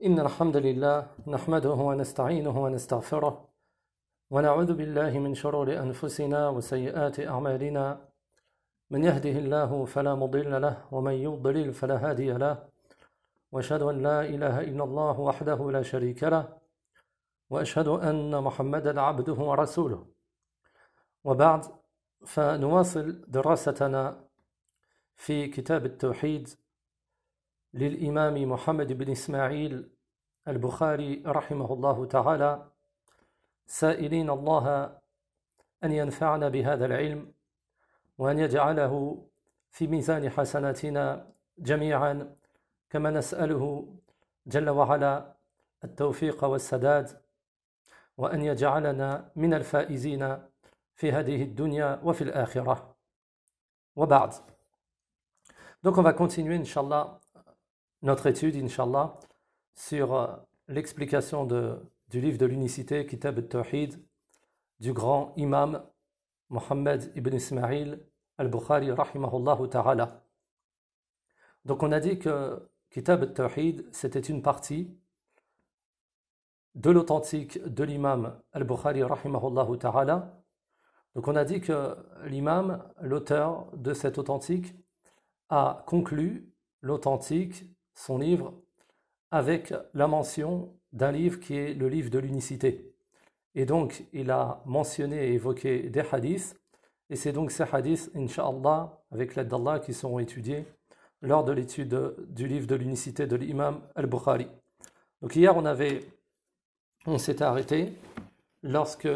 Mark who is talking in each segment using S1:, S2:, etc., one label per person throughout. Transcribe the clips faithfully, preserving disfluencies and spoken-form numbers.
S1: إن الحمد لله نحمده ونستعينه ونستغفره ونعوذ بالله من شرور أنفسنا وسيئات أعمالنا من يهده الله فلا مضل له ومن يضلل فلا هادي له وأشهد أن لا إله إلا الله وحده لا شريك له وأشهد أن محمدا عبده ورسوله وبعد فنواصل دراستنا في كتاب التوحيد للإمام محمد بن إسماعيل البخاري رحمه الله تعالى سائلين الله أن ينفعنا بهذا العلم وأن يجعله في ميزان حسناتنا جميعا كما نسأله جل وعلا التوفيق والسداد وأن يجعلنا من الفائزين في هذه الدنيا وفي الآخرة وبعد. Donc on va continuer, Inch'Allah, notre étude, Inch'Allah, sur l'explication de, du livre de l'unicité, Kitab al-Tawhid, du grand imam Mohammed ibn Ismail al-Bukhari, rahimahullah ta'ala. Donc on a dit que Kitab al-Tawhid, c'était une partie de l'authentique de l'imam al-Bukhari, rahimahullah ta'ala. Donc on a dit que l'imam, l'auteur de cet authentique, a conclu l'authentique, son livre, avec la mention d'un livre qui est le livre de l'unicité. Et donc, il a mentionné et évoqué des hadiths, et c'est donc ces hadiths, Inch'Allah, avec l'aide d'Allah, qui seront étudiés lors de l'étude du livre de l'unicité de l'imam al-Bukhari. Donc hier, on avait, on s'était arrêté lorsque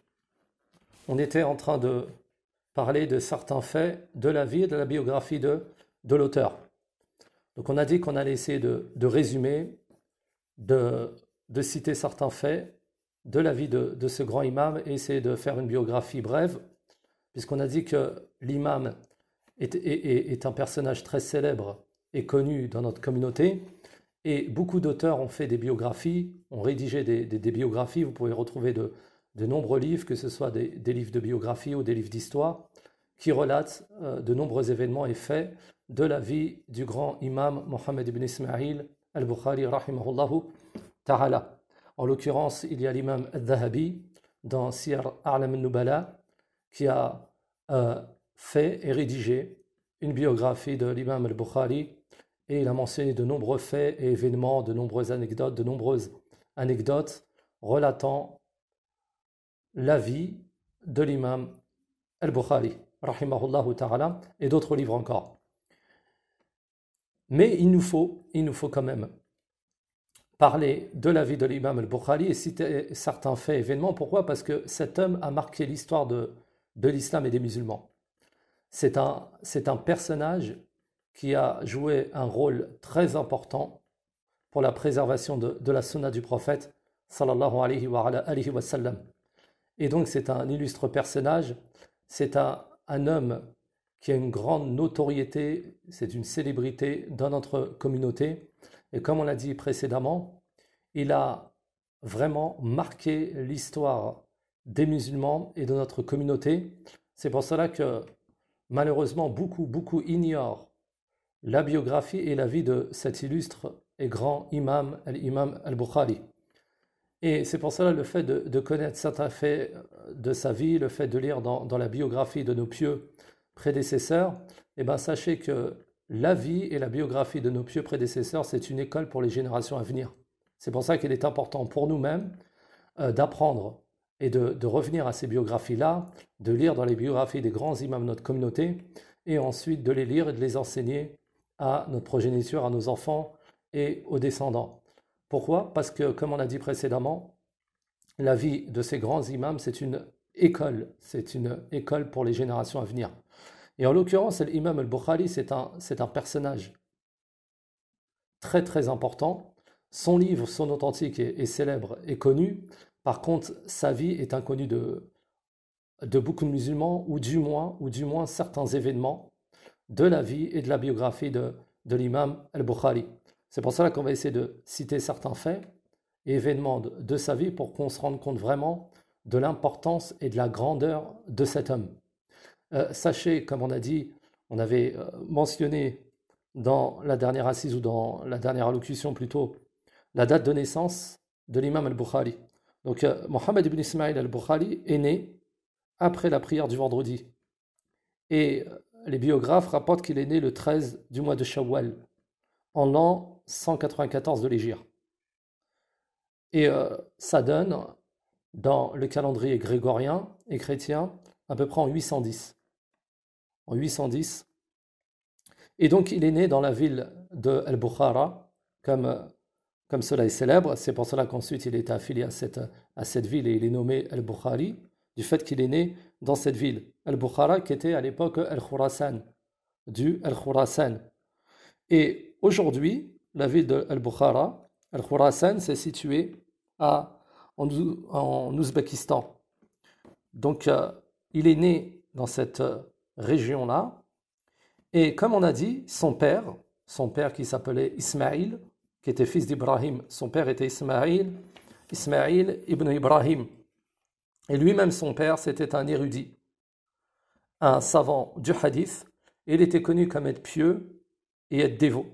S1: on était en train de parler de certains faits de la vie et de la biographie de, de l'auteur. Donc on a dit qu'on allait essayer de, de résumer, de, de citer certains faits de la vie de, de ce grand imam et essayer de faire une biographie brève, puisqu'on a dit que l'imam est, est, est, est un personnage très célèbre et connu dans notre communauté, et beaucoup d'auteurs ont fait des biographies, ont rédigé des, des, des biographies. Vous pouvez retrouver de, de nombreux livres, que ce soit des, des livres de biographie ou des livres d'histoire, qui relatent euh, de nombreux événements et faits de la vie du grand imam Mohammed ibn Ismail al-Bukhari rahimahullahu ta'ala. En l'occurrence, il y a l'imam al-Dhahabi dans Siyar A'lam al-Nubala qui a euh, fait et rédigé une biographie de l'imam al-Bukhari, et il a mentionné de nombreux faits et événements, de nombreuses anecdotes, de nombreuses anecdotes relatant la vie de l'imam al-Bukhari rahimahullahu ta'ala, et d'autres livres encore. Mais il nous faut, il nous faut quand même parler de la vie de l'imam al-Bukhari et citer certains faits et événements. Pourquoi ? Parce que cet homme a marqué l'histoire de, de l'islam et des musulmans. C'est un, c'est un personnage qui a joué un rôle très important pour la préservation de, de la sunna du prophète sallallahu alayhi wa, alayhi wa sallam. Et donc c'est un illustre personnage, c'est un, un homme qui a une grande notoriété, c'est une célébrité dans notre communauté. Et comme on l'a dit précédemment, il a vraiment marqué l'histoire des musulmans et de notre communauté. C'est pour cela que malheureusement beaucoup, beaucoup ignorent la biographie et la vie de cet illustre et grand imam, l'imam al-Bukhari. Et c'est pour cela le fait de, de connaître certains faits de sa vie, le fait de lire dans, dans la biographie de nos pieux prédécesseurs, eh ben sachez que la vie et la biographie de nos pieux prédécesseurs, c'est une école pour les générations à venir. C'est pour ça qu'il est important pour nous-mêmes euh, d'apprendre et de, de revenir à ces biographies-là, de lire dans les biographies des grands imams de notre communauté, et ensuite de les lire et de les enseigner à notre progéniture, à nos enfants et aux descendants. Pourquoi ? Parce que, comme on a dit précédemment, la vie de ces grands imams, c'est une école, c'est une école pour les générations à venir. Et en l'occurrence, l'imam al-Bukhari, c'est un, c'est un personnage très très important. Son livre, son authentique est, est célèbre et connu. Par contre, sa vie est inconnue de, de beaucoup de musulmans, ou du moins, ou du moins certains événements de la vie et de la biographie de, de l'imam al-Bukhari. C'est pour cela qu'on va essayer de citer certains faits et événements de, de sa vie pour qu'on se rende compte vraiment de l'importance et de la grandeur de cet homme. Euh, sachez, comme on a dit, on avait euh, mentionné dans la dernière assise ou dans la dernière allocution plutôt, la date de naissance de l'imam al-Bukhari. Donc, euh, Mohammed ibn Ismaïl al-Bukhari est né après la prière du vendredi. Et les biographes rapportent qu'il est né le treize du mois de Shawwal, en l'an cent quatre-vingt-quatorze de l'Hégire. Et euh, ça donne, dans le calendrier grégorien et chrétien, à peu près en huit cent dix. En huit cent dix. Et donc, il est né dans la ville de Al-Bukhara, comme, comme cela est célèbre. C'est pour cela qu'ensuite, il est affilié à cette, à cette ville et il est nommé Al-Bukhari, du fait qu'il est né dans cette ville. Al-Bukhara, qui était à l'époque Al-Khurasan, du Al-Khurasan. Et aujourd'hui, la ville de Al-Bukhara, Al-Khurasan, c'est situé à, en, en Ouzbékistan. Donc, euh, il est né dans cette euh, région-là. Et comme on a dit, son père, son père qui s'appelait Ismaïl, qui était fils d'Ibrahim, son père était Ismaïl, Ismaïl ibn Ibrahim. Et lui-même, son père, c'était un érudit, un savant du hadith. Et il était connu comme être pieux et être dévot.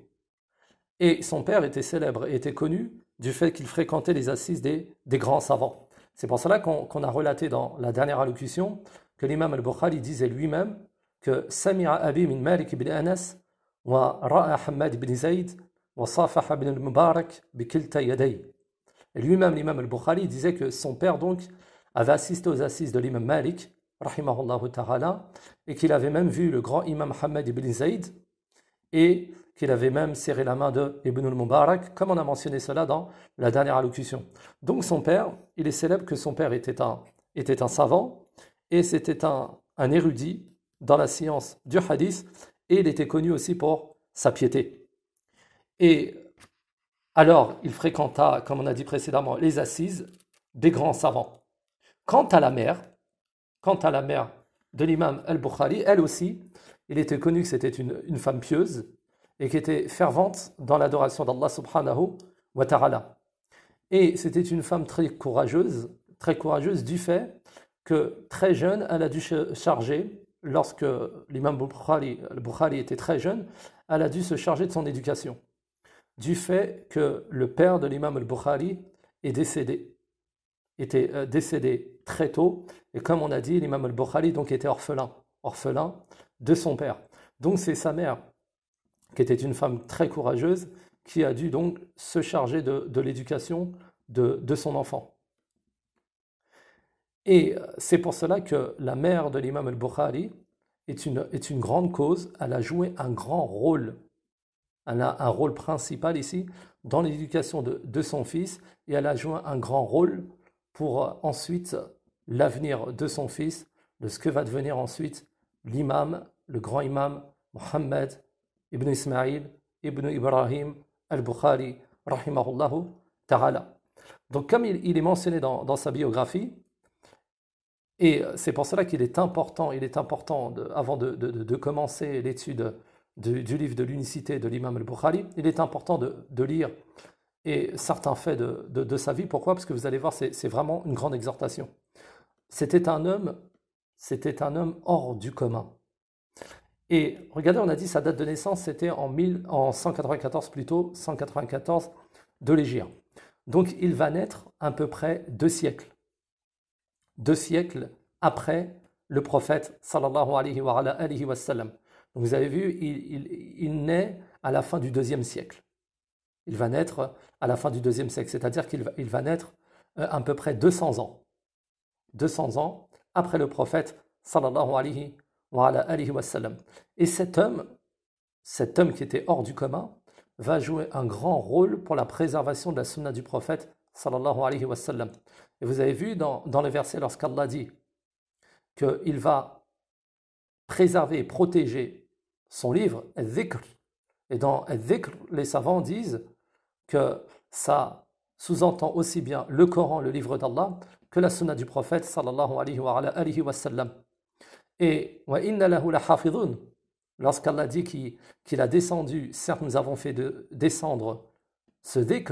S1: Et son père était célèbre et était connu du fait qu'il fréquentait les assises des, des grands savants. C'est pour cela qu'on, qu'on a relaté dans la dernière allocution que l'imam al-Bukhari disait lui-même que Sami'a Abi min Malik ibn Anas wa Ra'a Hamad ibn Zayd wa Safaha ibn al-Mubarak bi kilta yaday. Et lui-même, l'imam al-Bukhari disait que son père donc avait assisté aux assises de l'imam Malik, rahimahullah ta'ala, et qu'il avait même vu le grand imam Hamad ibn Zayd et qu'il avait même serré la main de Ibn al-Mubarak, comme on a mentionné cela dans la dernière allocution. Donc son père, il est célèbre que son père était un, était un savant, et c'était un, un érudit dans la science du hadith, et il était connu aussi pour sa piété. Et alors, il fréquenta, comme on a dit précédemment, les assises des grands savants. Quant à la mère, quant à la mère de l'imam al-Bukhari, elle aussi, il était connu que c'était une, une femme pieuse, et qui était fervente dans l'adoration d'Allah subhanahu wa ta'ala. Et c'était une femme très courageuse, très courageuse du fait que très jeune, elle a dû se charger, lorsque l'imam Bukhari, Bukhari était très jeune, elle a dû se charger de son éducation, du fait que le père de l'imam al-Bukhari est décédé, était euh, décédé très tôt, et comme on a dit, l'imam al-Bukhari donc était orphelin, orphelin de son père. Donc c'est sa mère, qui était une femme très courageuse, qui a dû donc se charger de, de l'éducation de, de son enfant. Et c'est pour cela que la mère de l'imam al-Bukhari est une, est une grande cause. Elle a joué un grand rôle, elle a un rôle principal ici dans l'éducation de, de son fils, et elle a joué un grand rôle pour ensuite l'avenir de son fils, de ce que va devenir ensuite l'imam, le grand imam Mohammed Ibn Ismaïl, Ibn Ibrahim al-Bukhari, rahimahullahu ta'ala. Donc comme il, il est mentionné dans, dans sa biographie, et c'est pour cela qu'il est important, il est important, de, avant de, de, de commencer l'étude de, du livre de l'unicité de l'imam al-Bukhari, il est important de, de lire et certains faits de, de, de sa vie. Pourquoi? Parce que vous allez voir, c'est, c'est vraiment une grande exhortation. C'était un homme, c'était un homme hors du commun. Et regardez, on a dit sa date de naissance, c'était en, mille, en cent quatre-vingt-quatorze plutôt, cent quatre-vingt-quatorze de l'Hégire. Donc il va naître à peu près deux siècles. Deux siècles après le prophète sallallahu alayhi wa, alayhi wa sallam. Donc vous avez vu, il, il, il naît à la fin du deuxième siècle. Il va naître à la fin du deuxième siècle, c'est-à-dire qu'il va, il va naître à peu près deux cents ans. deux cents ans après le prophète sallallahu alayhi wa alayhi wa sallam. Et cet homme, cet homme qui était hors du commun, va jouer un grand rôle pour la préservation de la sunna du prophète sallallahu alayhi wa sallam. Et vous avez vu dans, dans le verset lorsqu'Allah dit qu'il va préserver et protéger son livre, al-dhikr. Et dans al-dhikr, les savants disent que ça sous-entend aussi bien le Coran, le livre d'Allah, que la sunna du prophète sallallahu alayhi wa alayhi wa sallam. Et wa inna lahu la hafidhun, lorsqu'Allah dit qu'il, qu'il a descendu, certes nous avons fait de, descendre ce dhikr,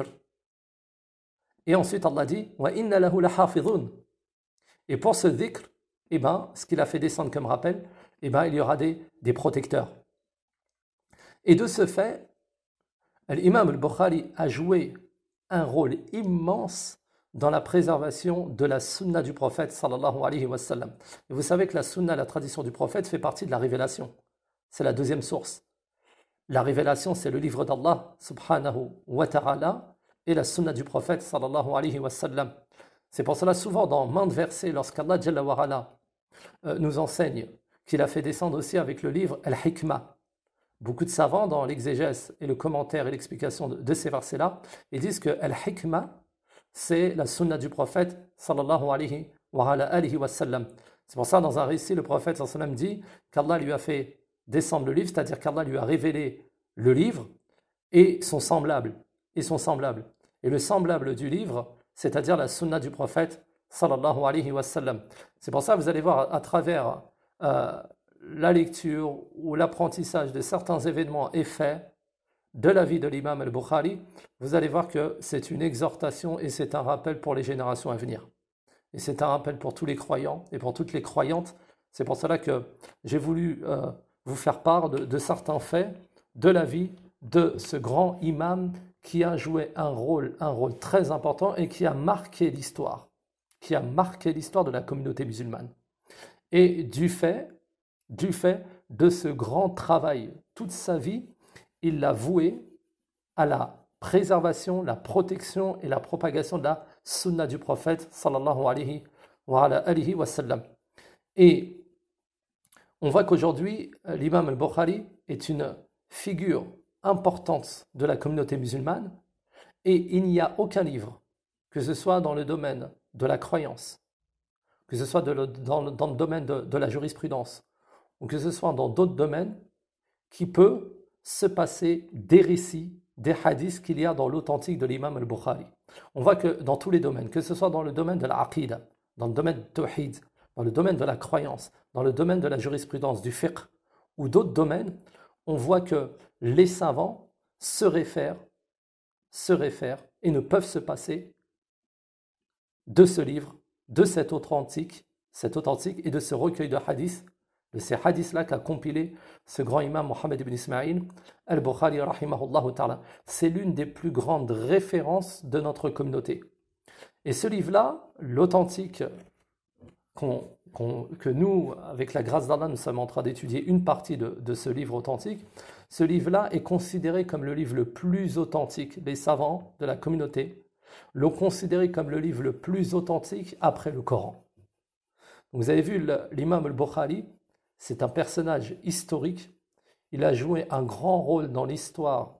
S1: et ensuite Allah dit wa inna lahu la hafidhun. Et pour ce dhikr, eh ben, ce qu'il a fait descendre comme rappel, eh ben, il y aura des, des protecteurs. Et de ce fait, l'imam al-Bukhari a joué un rôle immense dans la préservation de la sunna du prophète sallallahu alayhi wa sallam. Et vous savez que la sunna, la tradition du prophète, fait partie de la révélation. C'est la deuxième source. La révélation, c'est le livre d'Allah subhanahu wa ta'ala et la sunna du prophète sallallahu alayhi wa sallam. C'est pour cela souvent dans maintes versets, lorsqu'Allah Jalla wa Ala, euh, nous enseigne qu'il a fait descendre aussi avec le livre Al-Hikmah. Beaucoup de savants dans l'exégèse et le commentaire et l'explication de, de ces versets-là, ils disent que Al-Hikmah, c'est la sunna du prophète sallallahu alayhi wa, ala alihi wa sallam. C'est pour ça dans un récit, le prophète sallallahu alayhi wa sallam dit qu'Allah lui a fait descendre le livre, c'est-à-dire qu'Allah lui a révélé le livre et son semblable. Et son semblable. Et le semblable du livre, c'est-à-dire la sunna du prophète sallallahu alayhi wa sallam. C'est pour ça que vous allez voir à, à travers euh, la lecture ou l'apprentissage de certains événements et faits de la vie de l'imam al-Bukhari, vous allez voir que c'est une exhortation et c'est un rappel pour les générations à venir. Et c'est un rappel pour tous les croyants et pour toutes les croyantes. C'est pour cela que j'ai voulu euh, vous faire part de, de certains faits de la vie de ce grand imam qui a joué un rôle, un rôle très important et qui a marqué l'histoire, qui a marqué l'histoire de la communauté musulmane. Et du fait, du fait de ce grand travail, toute sa vie, il l'a voué à la préservation, la protection et la propagation de la sunna du prophète sallallahu alayhi wa, ala alihi wa sallam. Et on voit qu'aujourd'hui, l'imam al-Bukhari est une figure importante de la communauté musulmane et il n'y a aucun livre, que ce soit dans le domaine de la croyance, que ce soit de le, dans, le, dans le domaine de, de la jurisprudence ou que ce soit dans d'autres domaines, qui peut se passer des récits, des hadiths qu'il y a dans l'authentique de l'imam al-Bukhari. On voit que dans tous les domaines, que ce soit dans le domaine de l'aqida, dans le domaine de tawhid, dans le domaine de la croyance, dans le domaine de la jurisprudence, du fiqh ou d'autres domaines, on voit que les savants se réfèrent, se réfèrent et ne peuvent se passer de ce livre, de cet authentique, cet authentique et de ce recueil de hadiths, de ces hadiths-là qu'a compilé ce grand imam Mohammed ibn Ismaïl al-Bukhari rahimahullah ta'ala. C'est l'une des plus grandes références de notre communauté. Et ce livre-là, l'authentique, qu'on, qu'on, que nous, avec la grâce d'Allah, nous sommes en train d'étudier une partie de, de ce livre authentique, ce livre-là est considéré comme le livre le plus authentique. Les savants de la communauté l'ont considéré comme le livre le plus authentique après le Coran. Donc vous avez vu l'imam al-Bukhari, c'est un personnage historique. Il a joué un grand rôle dans l'histoire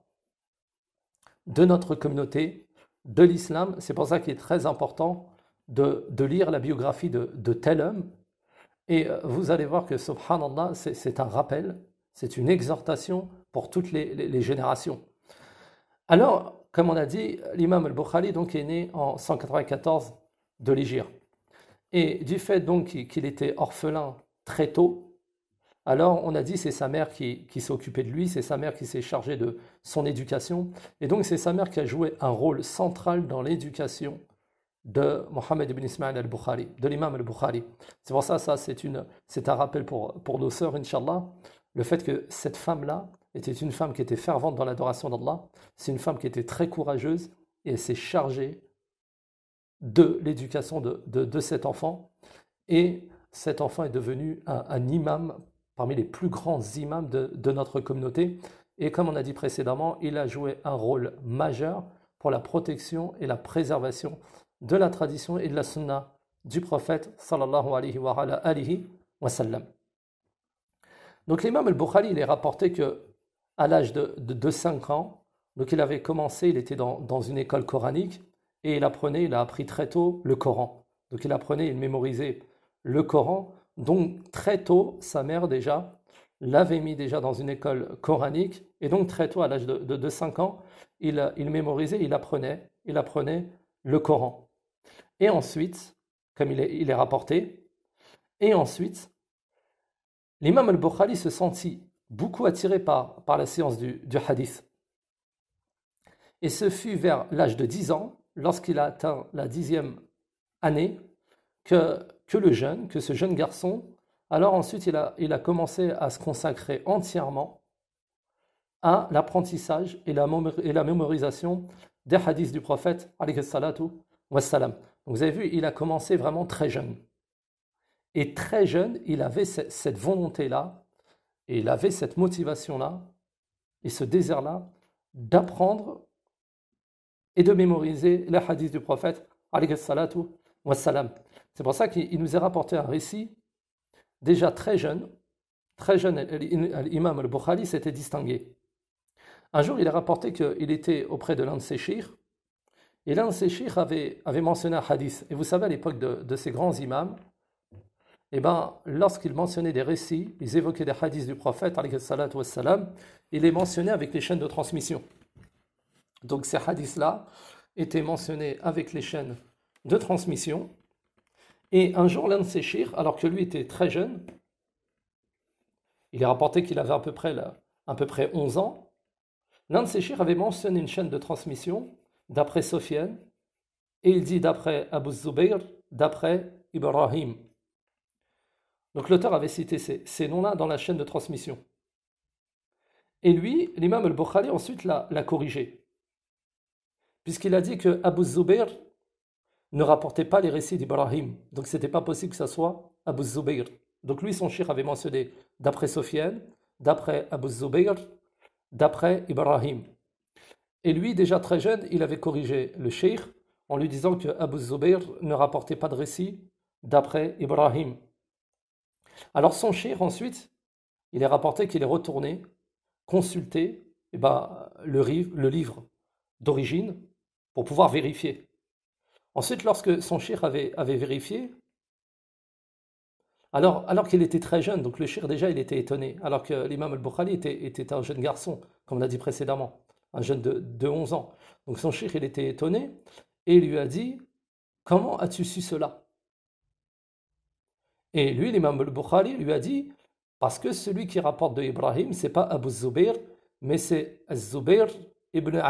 S1: de notre communauté, de l'islam. C'est pour ça qu'il est très important de, de lire la biographie de, de tel homme. Et vous allez voir que, subhanallah, c'est, c'est un rappel, c'est une exhortation pour toutes les, les, les générations. Alors, comme on a dit, l'imam al-Bukhari donc, est né en cent quatre-vingt-quatorze de l'Hégire. Et du fait donc qu'il était orphelin très tôt, alors on a dit c'est sa mère qui, qui s'est occupée de lui, c'est sa mère qui s'est chargée de son éducation, et donc c'est sa mère qui a joué un rôle central dans l'éducation de Mohammed ibn Ismaïl al-Bukhari, de l'imam al-Bukhari. C'est pour ça, ça c'est, une, c'est un rappel pour, pour nos sœurs, Inch'Allah, le fait que cette femme-là était une femme qui était fervente dans l'adoration d'Allah, c'est une femme qui était très courageuse, et elle s'est chargée de l'éducation de, de, de cet enfant, et cet enfant est devenu un, un imam parmi les plus grands imams de, de notre communauté. Et comme on a dit précédemment, il a joué un rôle majeur pour la protection et la préservation de la tradition et de la sunna du prophète sallallahu alayhi wa, ala alihi wa sallam. Donc l'imam al-Bukhari, il est rapporté qu'à l'âge de, de, de cinq ans, donc il avait commencé, il était dans, dans une école coranique et il apprenait, il a appris très tôt le Coran. Donc il apprenait, il mémorisait le Coran. Donc très tôt, sa mère déjà l'avait mis déjà dans une école coranique, et donc très tôt, à l'âge de, de, de cinq ans, il, il mémorisait, il apprenait, il apprenait le Coran. Et ensuite, comme il est, il est rapporté, et ensuite, l'imam al-Bukhari se sentit beaucoup attiré par, par la science du, du hadith. Et ce fut vers l'âge de dix ans, lorsqu'il a atteint la dixième année, que que le jeune, que ce jeune garçon, alors ensuite il a, il a commencé à se consacrer entièrement à l'apprentissage et la, et la mémorisation des hadiths du prophète, alayhi salatu wassalam. Donc vous avez vu, il a commencé vraiment très jeune. Et très jeune, il avait cette volonté-là, et il avait cette motivation-là, et ce désir-là, d'apprendre et de mémoriser les hadiths du prophète, alayhi salatu wassalam. C'est pour ça qu'il nous est rapporté un récit, déjà très jeune, très jeune, l'imam al-Bukhari s'était distingué. Un jour, il a rapporté qu'il était auprès de l'un de ses chiites, et l'un de ses chiites avait, avait mentionné un hadith. Et vous savez, à l'époque de, de ces grands imams, eh ben, lorsqu'ils mentionnaient des récits, ils évoquaient des hadiths du prophète, alayhi salatu wassalam, ils les mentionnaient avec les chaînes de transmission. Donc ces hadiths-là étaient mentionnés avec les chaînes de transmission. Et un jour, l'un de ses chiites, alors que lui était très jeune, il est rapporté qu'il avait à peu près, là, à peu près onze ans, l'un de ses chiites avait mentionné une chaîne de transmission d'après Sofiane, et il dit d'après Abu Zubayr, d'après Ibrahim. Donc l'auteur avait cité ces, ces noms-là dans la chaîne de transmission. Et lui, l'imam al-Bukhari, ensuite l'a, l'a corrigé. Puisqu'il a dit que Abu Zubayr ne rapportait pas les récits d'Ibrahim. Donc ce n'était pas possible que ce soit Abu Zubayr. Donc lui, son cheikh avait mentionné d'après Sofiane, d'après Abu Zubayr, d'après Ibrahim. Et lui, déjà très jeune, il avait corrigé le cheikh en lui disant que Abu Zubayr ne rapportait pas de récits d'après Ibrahim. Alors son cheikh, ensuite, il est rapporté qu'il est retourné consulter eh ben, le, le livre d'origine pour pouvoir vérifier. Ensuite, lorsque son cheikh avait, avait vérifié, alors, alors qu'il était très jeune, donc le cheikh déjà il était étonné, alors que l'imam al-Bukhari était, était un jeune garçon, comme on l'a dit précédemment, un jeune de, de onze ans. Donc son cheikh il était étonné et il lui a dit « Comment as-tu su cela ?» Et lui, l'imam al-Bukhari lui a dit « Parce que celui qui rapporte de Ibrahim, c'est pas Abu Zubayr, mais c'est Az-Zubayr ibn Adi. »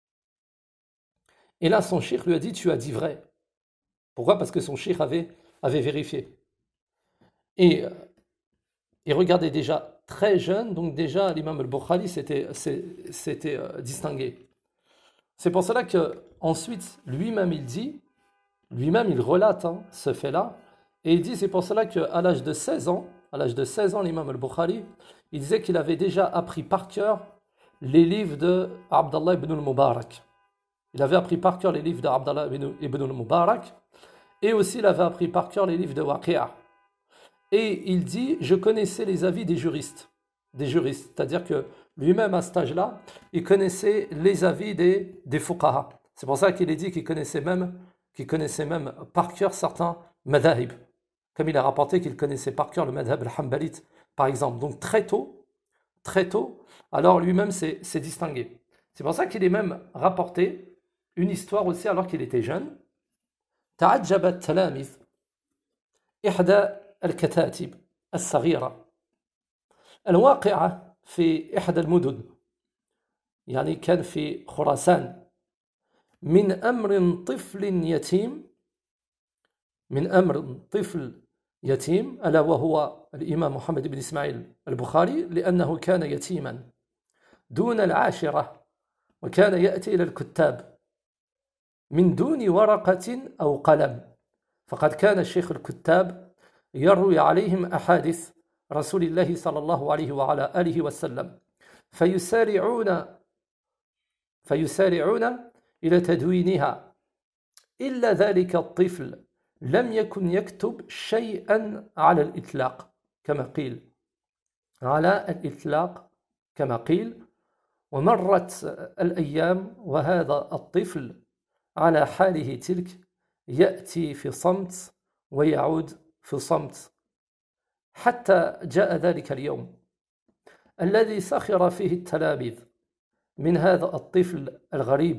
S1: Et là, son cheikh lui a dit « Tu as dit vrai. » Pourquoi? Parce que son cheikh avait, avait vérifié. Et, et regardez, déjà très jeune, donc déjà l'imam al-Bukhari s'était, s'était euh, distingué. C'est pour cela qu'ensuite, lui-même il dit, lui-même il relate hein, ce fait-là, et il dit, c'est pour cela qu'à l'âge de seize ans, à l'âge de seize ans, l'imam al-Bukhari, il disait qu'il avait déjà appris par cœur les livres de Abdallah ibn al-Mubarak. Il avait appris par cœur les livres d'Abdallah ibn al-Mubarak, et aussi il avait appris par cœur les livres de Waqi'a. Et il dit, je connaissais les avis des juristes, des juristes, c'est-à-dire que lui-même à cet âge-là, il connaissait les avis des, des fuqaha. C'est pour ça qu'il est dit qu'il connaissait même, qu'il connaissait même par cœur certains madhahib, comme il a rapporté qu'il connaissait par cœur le madhab al-Hanbalite, par exemple. Donc très tôt, très tôt, alors lui-même s'est, s'est distingué. C'est pour ça qu'il est même rapporté une histoire aussi alors qu'il était jeune. تعجب التلاميذ إحدى الكتاتب الصغيرة الواقعة في إحدى المدن يعني كان في خراسان من أمر طفل يتيم من أمر طفل يتيم ألا وهو الإمام محمد بن إسماعيل البخاري لأنه كان يتيما دون العاشرة وكان يأتي إلى الكتاب من دون ورقة أو قلم فقد كان الشيخ الكتاب يروي عليهم أحاديث رسول الله صلى الله عليه وعلى آله وسلم فيسارعون فيسارعون إلى تدوينها إلا ذلك الطفل لم يكن يكتب شيئا على الإطلاق كما قيل على الإطلاق كما قيل ومرت الأيام وهذا الطفل على حاله تلك يأتي في صمت ويعود في صمت حتى جاء ذلك اليوم الذي سخر فيه التلاميذ من هذا الطفل الغريب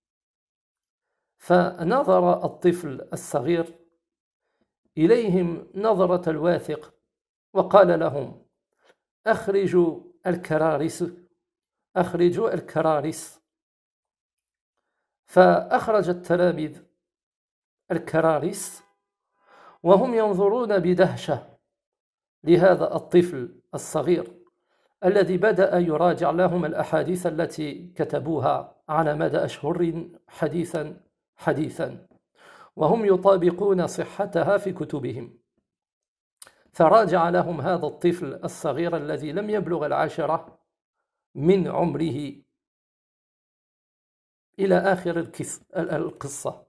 S1: فنظر الطفل الصغير إليهم نظرة الواثق وقال لهم أخرجوا الكراريس أخرجوا الكراريس فأخرج التلاميذ الكراريس وهم ينظرون بدهشة لهذا الطفل الصغير الذي بدأ يراجع لهم الأحاديث التي كتبوها على مدى أشهر حديثا حديثا وهم يطابقون صحتها في كتبهم فراجع لهم هذا الطفل الصغير الذي لم يبلغ العاشرة من عمره إلى آخر القصة.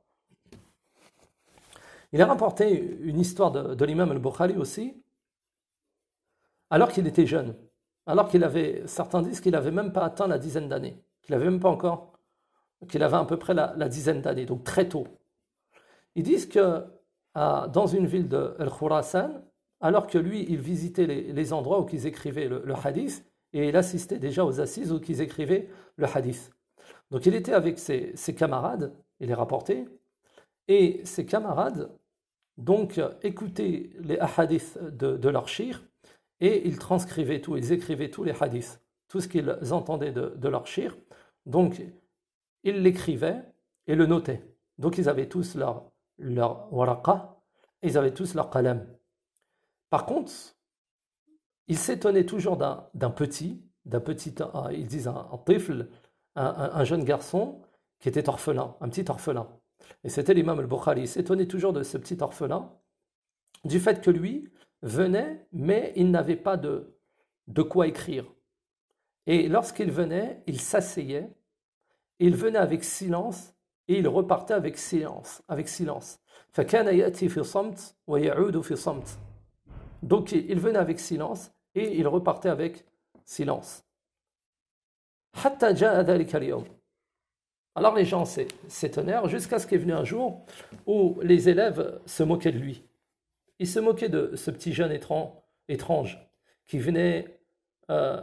S1: Il a rapporté une histoire de, de l'imam al-Bukhari aussi, alors qu'il était jeune, alors qu'il avait, certains disent qu'il n'avait même pas atteint la dizaine d'années, qu'il n'avait même pas encore, qu'il avait à peu près la, la dizaine d'années, donc très tôt. Ils disent que à, dans une ville de Al-Khurasan, alors que lui, il visitait les, les endroits où ils écrivaient le, le hadith, et il assistait déjà aux assises où ils écrivaient le hadith. Donc il était avec ses, ses camarades, il est rapporté, et ses camarades donc écoutaient les hadiths de, de leur shir, et ils transcrivaient tout, ils écrivaient tous les hadiths, tout ce qu'ils entendaient de, de leur shir. Donc ils l'écrivaient et le notaient. Donc ils avaient tous leur, leur waraqa, et ils avaient tous leur qalam. Par contre, ils s'étonnaient toujours d'un, d'un petit, d'un petit, un, ils disent un, un tifl, un, un, un jeune garçon qui était orphelin, un petit orphelin. Et c'était l'imam al-Bukhari. Il s'étonnait toujours de ce petit orphelin, du fait que lui venait, mais il n'avait pas de, de quoi écrire. Et lorsqu'il venait, il s'asseyait, il venait avec silence, et il repartait avec silence, avec silence. فَكَانَ يَأْتِي فِي صَمْتٍ وَيَعُودُ فِي صَمْتٍ. Donc il venait avec silence, et il repartait avec silence. حَتَّى جَاءَ ذَلِكَ الْيَوْمِ. Alors les gens s'étonnèrent jusqu'à ce qu'il est venu un jour où les élèves se moquaient de lui. Ils se moquaient de ce petit jeune étrange qui venait euh,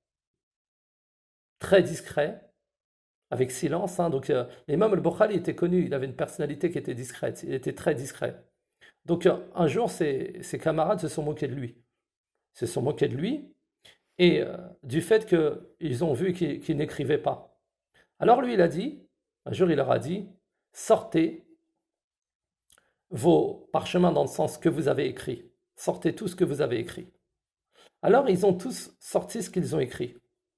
S1: très discret, avec silence. Hein. Donc euh, l'imam al-Bukhari était connu, il avait une personnalité qui était discrète, il était très discret. Donc euh, un jour, ses, ses camarades se sont moqués de lui. Ils se sont moqués de lui et euh, du fait qu'ils ont vu qu'il, qu'il n'écrivait pas. Alors lui, il a dit, un jour il leur a dit, sortez vos parchemins dans le sens que vous avez écrit. Sortez tout ce que vous avez écrit. Alors ils ont tous sorti ce qu'ils ont écrit.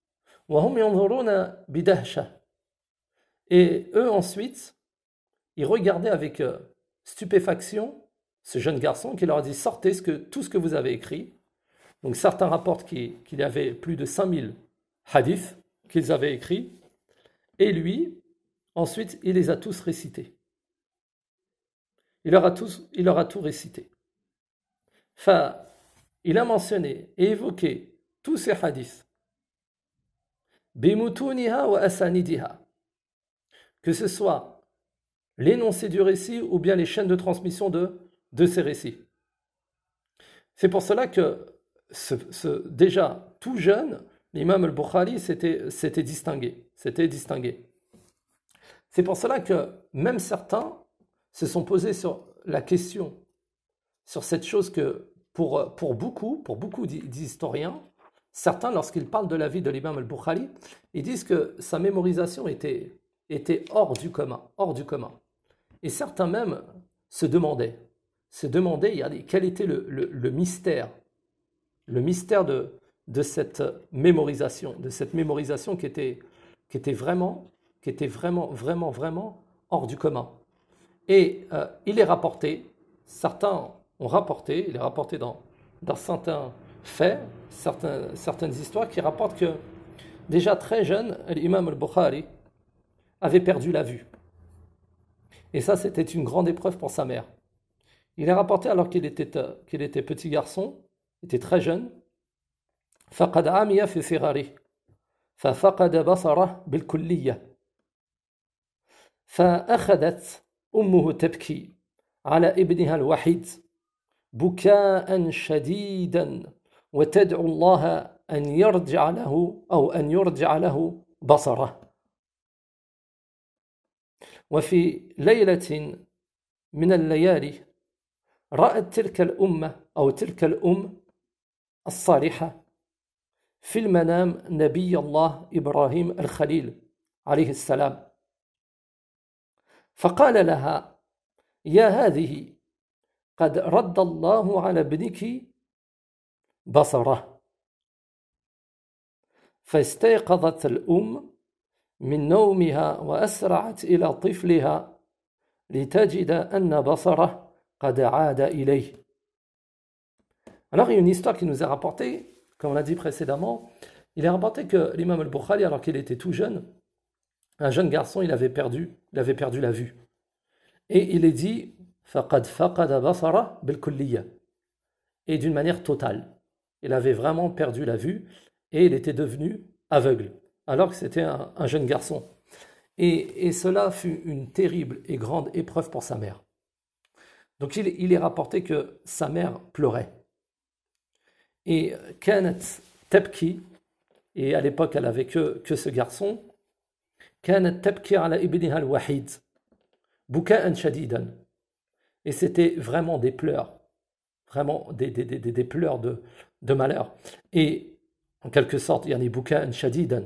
S1: Et eux ensuite, ils regardaient avec euh, stupéfaction ce jeune garçon qui leur a dit, sortez ce que, tout ce que vous avez écrit. Donc certains rapportent qu'il, qu'il y avait plus de cinq mille hadiths qu'ils avaient écrits. Et lui, ensuite, il les a tous récités. Il leur a, tous, il leur a tout récité. Enfin, il a mentionné et évoqué tous ces hadiths. Bimutuniha wa asanidiha. Que ce soit l'énoncé du récit ou bien les chaînes de transmission de, de ces récits. C'est pour cela que, ce, ce, déjà, tout jeune, l'imam al-Bukhari s'était, s'était distingué. S'était distingué. C'est pour cela que même certains se sont posés sur la question, sur cette chose que pour, pour beaucoup, pour beaucoup d'historiens, certains, lorsqu'ils parlent de la vie de l'imam al-Bukhari, ils disent que sa mémorisation était, était hors du commun, hors du commun. Et certains même se demandaient, se demandaient quel était le, le, le mystère, le mystère de, de cette mémorisation, de cette mémorisation qui était, qui était vraiment, qui était vraiment, vraiment, vraiment hors du commun. Et euh, il est rapporté, certains ont rapporté, il est rapporté dans, dans certains faits, certains, certaines histoires qui rapportent que déjà très jeune, l'imam al-Bukhari avait perdu la vue. Et ça, c'était une grande épreuve pour sa mère. Il est rapporté alors qu'il était, euh, qu'il était petit garçon, il était très jeune. فقد عمي في صغره ففقد بصره بالكلية فأخذت أمه تبكي على ابنها الوحيد بكاء شديدا وتدعو الله أن يرجع له أو أن يرجع له بصره. وفي ليلة من الليالي رأت تلك الأمة أو تلك الأم الصالحة في المنام نبي الله إبراهيم الخليل عليه السلام فقال لها يا هذه قد رد الله على ابنك بصره فاستيقظت الأم من نومها وأسرعت إلى طفلها لتجد أن بصره قد عاد إليه. Alors il y a une histoire qui nous est rapportée, comme on l'a dit précédemment. Il est rapporté que l'imam al-Bukhari, alors qu'il était tout jeune, un jeune garçon, il avait perdu, il avait perdu la vue. Et il est dit فَقَدْ فَقَدَ بَصَرَهُ بِالْكُلِّيَّةِ, et d'une manière totale. Il avait vraiment perdu la vue et il était devenu aveugle, alors que c'était un, un jeune garçon. Et, et cela fut une terrible et grande épreuve pour sa mère. Donc il, il est rapporté que sa mère pleurait. Et كانت تبكي, et à l'époque elle avait que, que ce garçon, كانت تبكي على ابنها الوحيد بكاء شديدا. Et c'était vraiment des pleurs, vraiment des, des, des, des pleurs de, de malheur. Et en quelque sorte, يعني بكاء شديدا.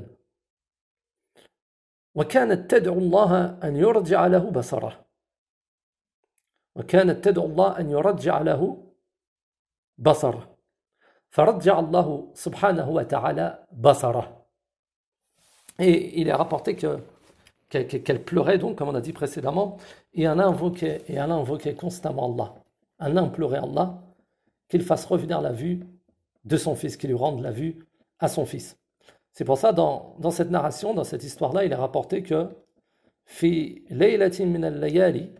S1: وكانت تدعو الله أن يرجع له بصره. وكانت تدعو الله أن يرجع له بصره. فرجع الله سبحانه وتعالى بصره. Et il est rapporté que, qu'elle, qu'elle pleurait donc, comme on a dit précédemment, et elle invoquait, et elle invoquait constamment Allah. Elle implorait Allah qu'il fasse revenir la vue de son fils, qu'il lui rende la vue à son fils. C'est pour ça, dans, dans cette narration, dans cette histoire-là, il est rapporté que fi laylatin min al-layali,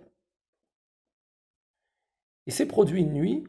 S1: il s'est produit une nuit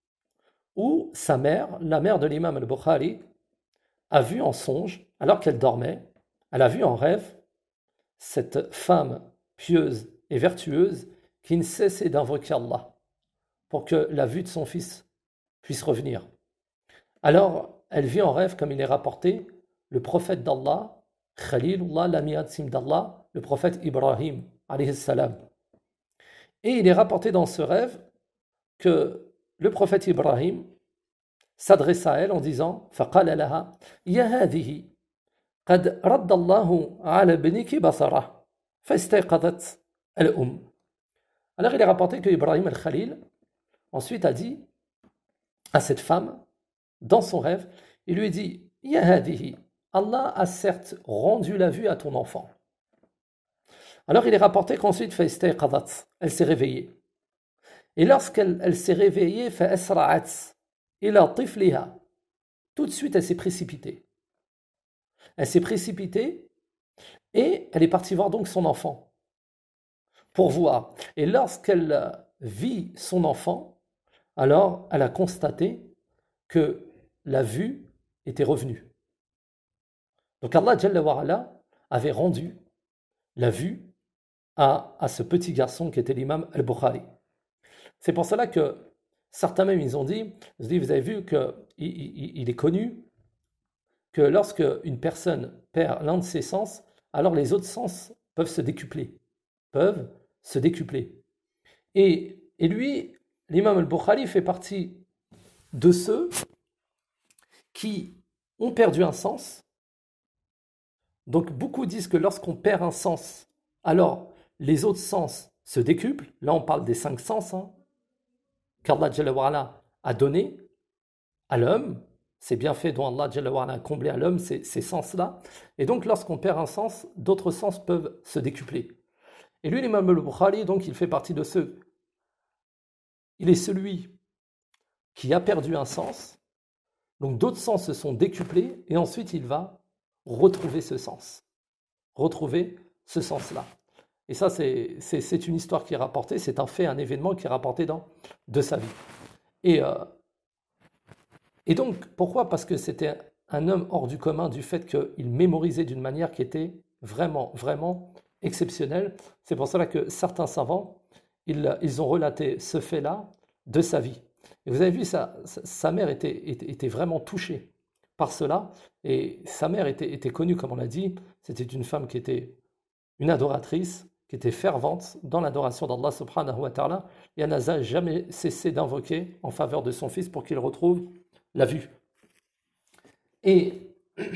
S1: où sa mère, la mère de l'imam al-Bukhari, a vu en songe, alors qu'elle dormait, elle a vu en rêve cette femme pieuse et vertueuse qui ne cessait d'invoquer Allah pour que la vue de son fils puisse revenir. Alors, elle vit en rêve, comme il est rapporté, le prophète d'Allah, Khalilullah, l'ami intime d'Allah, le prophète Ibrahim, alayhi salam. Et il est rapporté dans ce rêve que le prophète Ibrahim s'adresse à elle en disant فَقَالَ لَهَا يَا هَذِهِ قَدْ رَدَّ اللَّهُ عَلَى ابْنِكِ بَصَرَهُ فَاسْتَيْقَظَتْ الْأُمُّ. Alors il est rapporté que Ibrahim al-Khalil ensuite a dit à cette femme, dans son rêve, il lui dit يَا هَذِهِ, Allah a certes rendu la vue à ton enfant. Alors il est rapporté qu'ensuite فَاسْتَيْقَظَتْ, elle s'est réveillée. Et lorsqu'elle elle s'est réveillée, فَأَسْرَعَتْ إِلَى طِفْلِهَا, tout de suite elle s'est précipitée. Elle s'est précipitée et elle est partie voir donc son enfant pour voir. Et lorsqu'elle vit son enfant, alors elle a constaté que la vue était revenue. Donc Allah Jalla wa Ala avait rendu la vue à, à ce petit garçon qui était l'imam al-Bukhari. C'est pour cela que certains même ils ont dit, ils ont dit vous avez vu qu'il il, il est connu que lorsque une personne perd l'un de ses sens, alors les autres sens peuvent se décupler, peuvent se décupler. Et, et lui, l'imam al-Bukhari fait partie de ceux qui ont perdu un sens. Donc beaucoup disent que lorsqu'on perd un sens, alors les autres sens se décuplent. Là on parle des cinq sens hein, qu'Allah Jalla wa Ala a donné à l'homme. C'est bien fait dont Allah Jalla wa Ala a comblé à l'homme ces, ces sens-là. Et donc lorsqu'on perd un sens, d'autres sens peuvent se décupler. Et lui, l'imam al-Bukhari, donc il fait partie de ceux. Il est celui qui a perdu un sens. Donc d'autres sens se sont décuplés et ensuite il va retrouver ce sens. Retrouver ce sens-là. Et ça, c'est, c'est, c'est une histoire qui est rapportée, c'est un fait, un événement qui est rapporté dans, de sa vie. Et, euh, et donc, pourquoi ? Parce que c'était un homme hors du commun du fait qu'il mémorisait d'une manière qui était vraiment, vraiment exceptionnelle. C'est pour cela que certains savants, ils, ils ont relaté ce fait-là de sa vie. Et vous avez vu, sa, sa mère était, était, était vraiment touchée par cela. Et sa mère était, était connue, comme on l'a dit, c'était une femme qui était une adoratrice, qui était fervente dans l'adoration d'Allah subhanahu wa ta'ala, et elle n'a jamais cessé d'invoquer en faveur de son fils pour qu'il retrouve la vue. Et,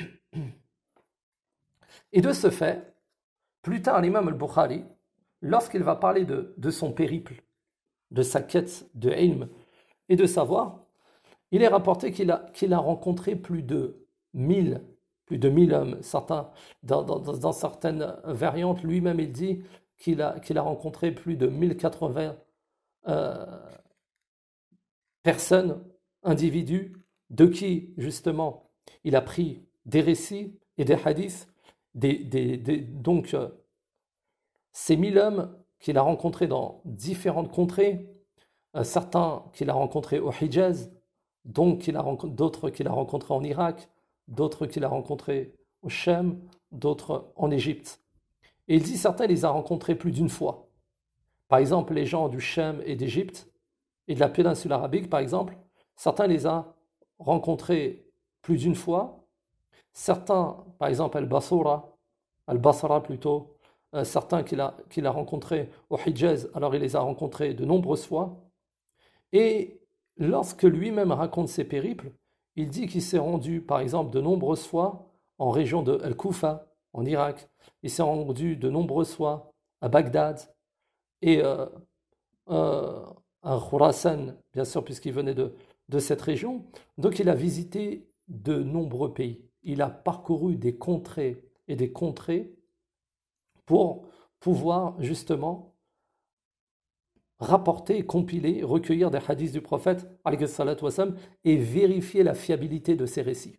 S1: et de ce fait, plus tard, l'imam al-Bukhari, lorsqu'il va parler de, de son périple, de sa quête de ilm et de savoir, il est rapporté qu'il a, qu'il a rencontré plus de mille, plus de mille hommes. Certains, dans, dans, dans certaines variantes, lui-même il dit qu'il a, qu'il a rencontré plus de mille quatre-vingts euh, personnes, individus, de qui justement il a pris des récits et des hadiths, des, des, des, donc euh, ces mille hommes qu'il a rencontrés dans différentes contrées, euh, certains qu'il a rencontrés au Hijaz, donc qu'il a rencontré, d'autres qu'il a rencontrés en Irak, d'autres qu'il a rencontrés au Cham, d'autres en Égypte. Et il dit certains il les a rencontrés plus d'une fois. Par exemple, les gens du Cham et d'Égypte et de la péninsule arabique, par exemple, certains les a rencontrés plus d'une fois. Certains, par exemple, Al-Basra, Al-Basra plutôt, euh, certains qu'il a, qu'il a rencontrés au Hijaz, alors il les a rencontrés de nombreuses fois. Et lorsque lui-même raconte ses périples, il dit qu'il s'est rendu, par exemple, de nombreuses fois en région de Al-Koufa, en Irak. Il s'est rendu de nombreuses fois à Bagdad et euh, euh, à Khurasan, bien sûr, puisqu'il venait de, de cette région. Donc il a visité de nombreux pays. Il a parcouru des contrées et des contrées pour pouvoir justement rapporter, compiler, recueillir des hadiths du prophète alayhi salatu wassalam, et vérifier la fiabilité de ces récits.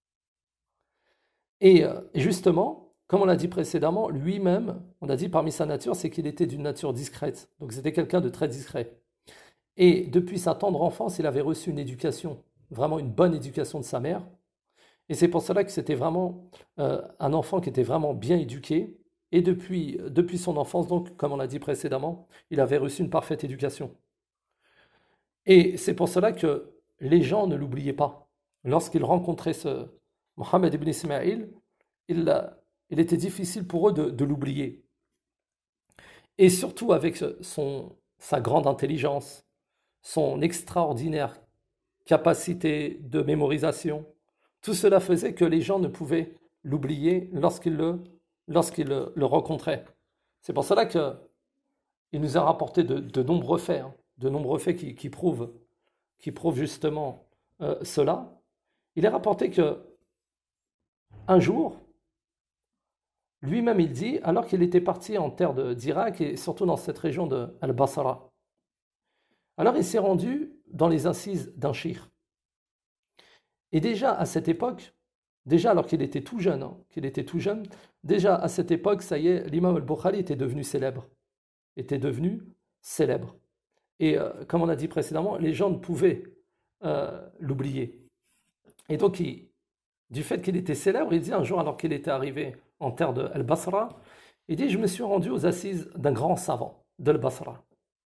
S1: Et euh, justement, comme on l'a dit précédemment, lui-même, on a dit parmi sa nature, c'est qu'il était d'une nature discrète. Donc c'était quelqu'un de très discret. Et depuis sa tendre enfance, il avait reçu une éducation, vraiment une bonne éducation de sa mère. Et c'est pour cela que c'était vraiment euh, un enfant qui était vraiment bien éduqué. Et depuis, depuis son enfance, donc, comme on l'a dit précédemment, il avait reçu une parfaite éducation. Et c'est pour cela que les gens ne l'oubliaient pas. Lorsqu'ils rencontraient ce Mohammed ibn Ismaïl, il, il était difficile pour eux de, de l'oublier. Et surtout avec son, sa grande intelligence, son extraordinaire capacité de mémorisation, tout cela faisait que les gens ne pouvaient l'oublier lorsqu'ils le, lorsqu'ils le, le rencontraient. C'est pour cela qu'il nous a rapporté de, de nombreux faits, hein, de nombreux faits qui, qui, prouvent, qui prouvent justement euh, cela. Il est rapporté que un jour, lui-même il dit, alors qu'il était parti en terre d'Irak et surtout dans cette région de Al-Basra, alors il s'est rendu dans les assises d'un cheikh. Et déjà à cette époque, déjà alors qu'il était tout jeune, hein, qu'il était tout jeune, déjà à cette époque, ça y est, l'imam al-Bukhari était devenu célèbre. Était devenu célèbre. Et euh, comme on a dit précédemment, les gens ne pouvaient euh, l'oublier. Et donc, il, du fait qu'il était célèbre, il dit un jour, alors qu'il était arrivé en terre de Al-Basra, il dit, je me suis rendu aux assises d'un grand savant d'Al-Basra.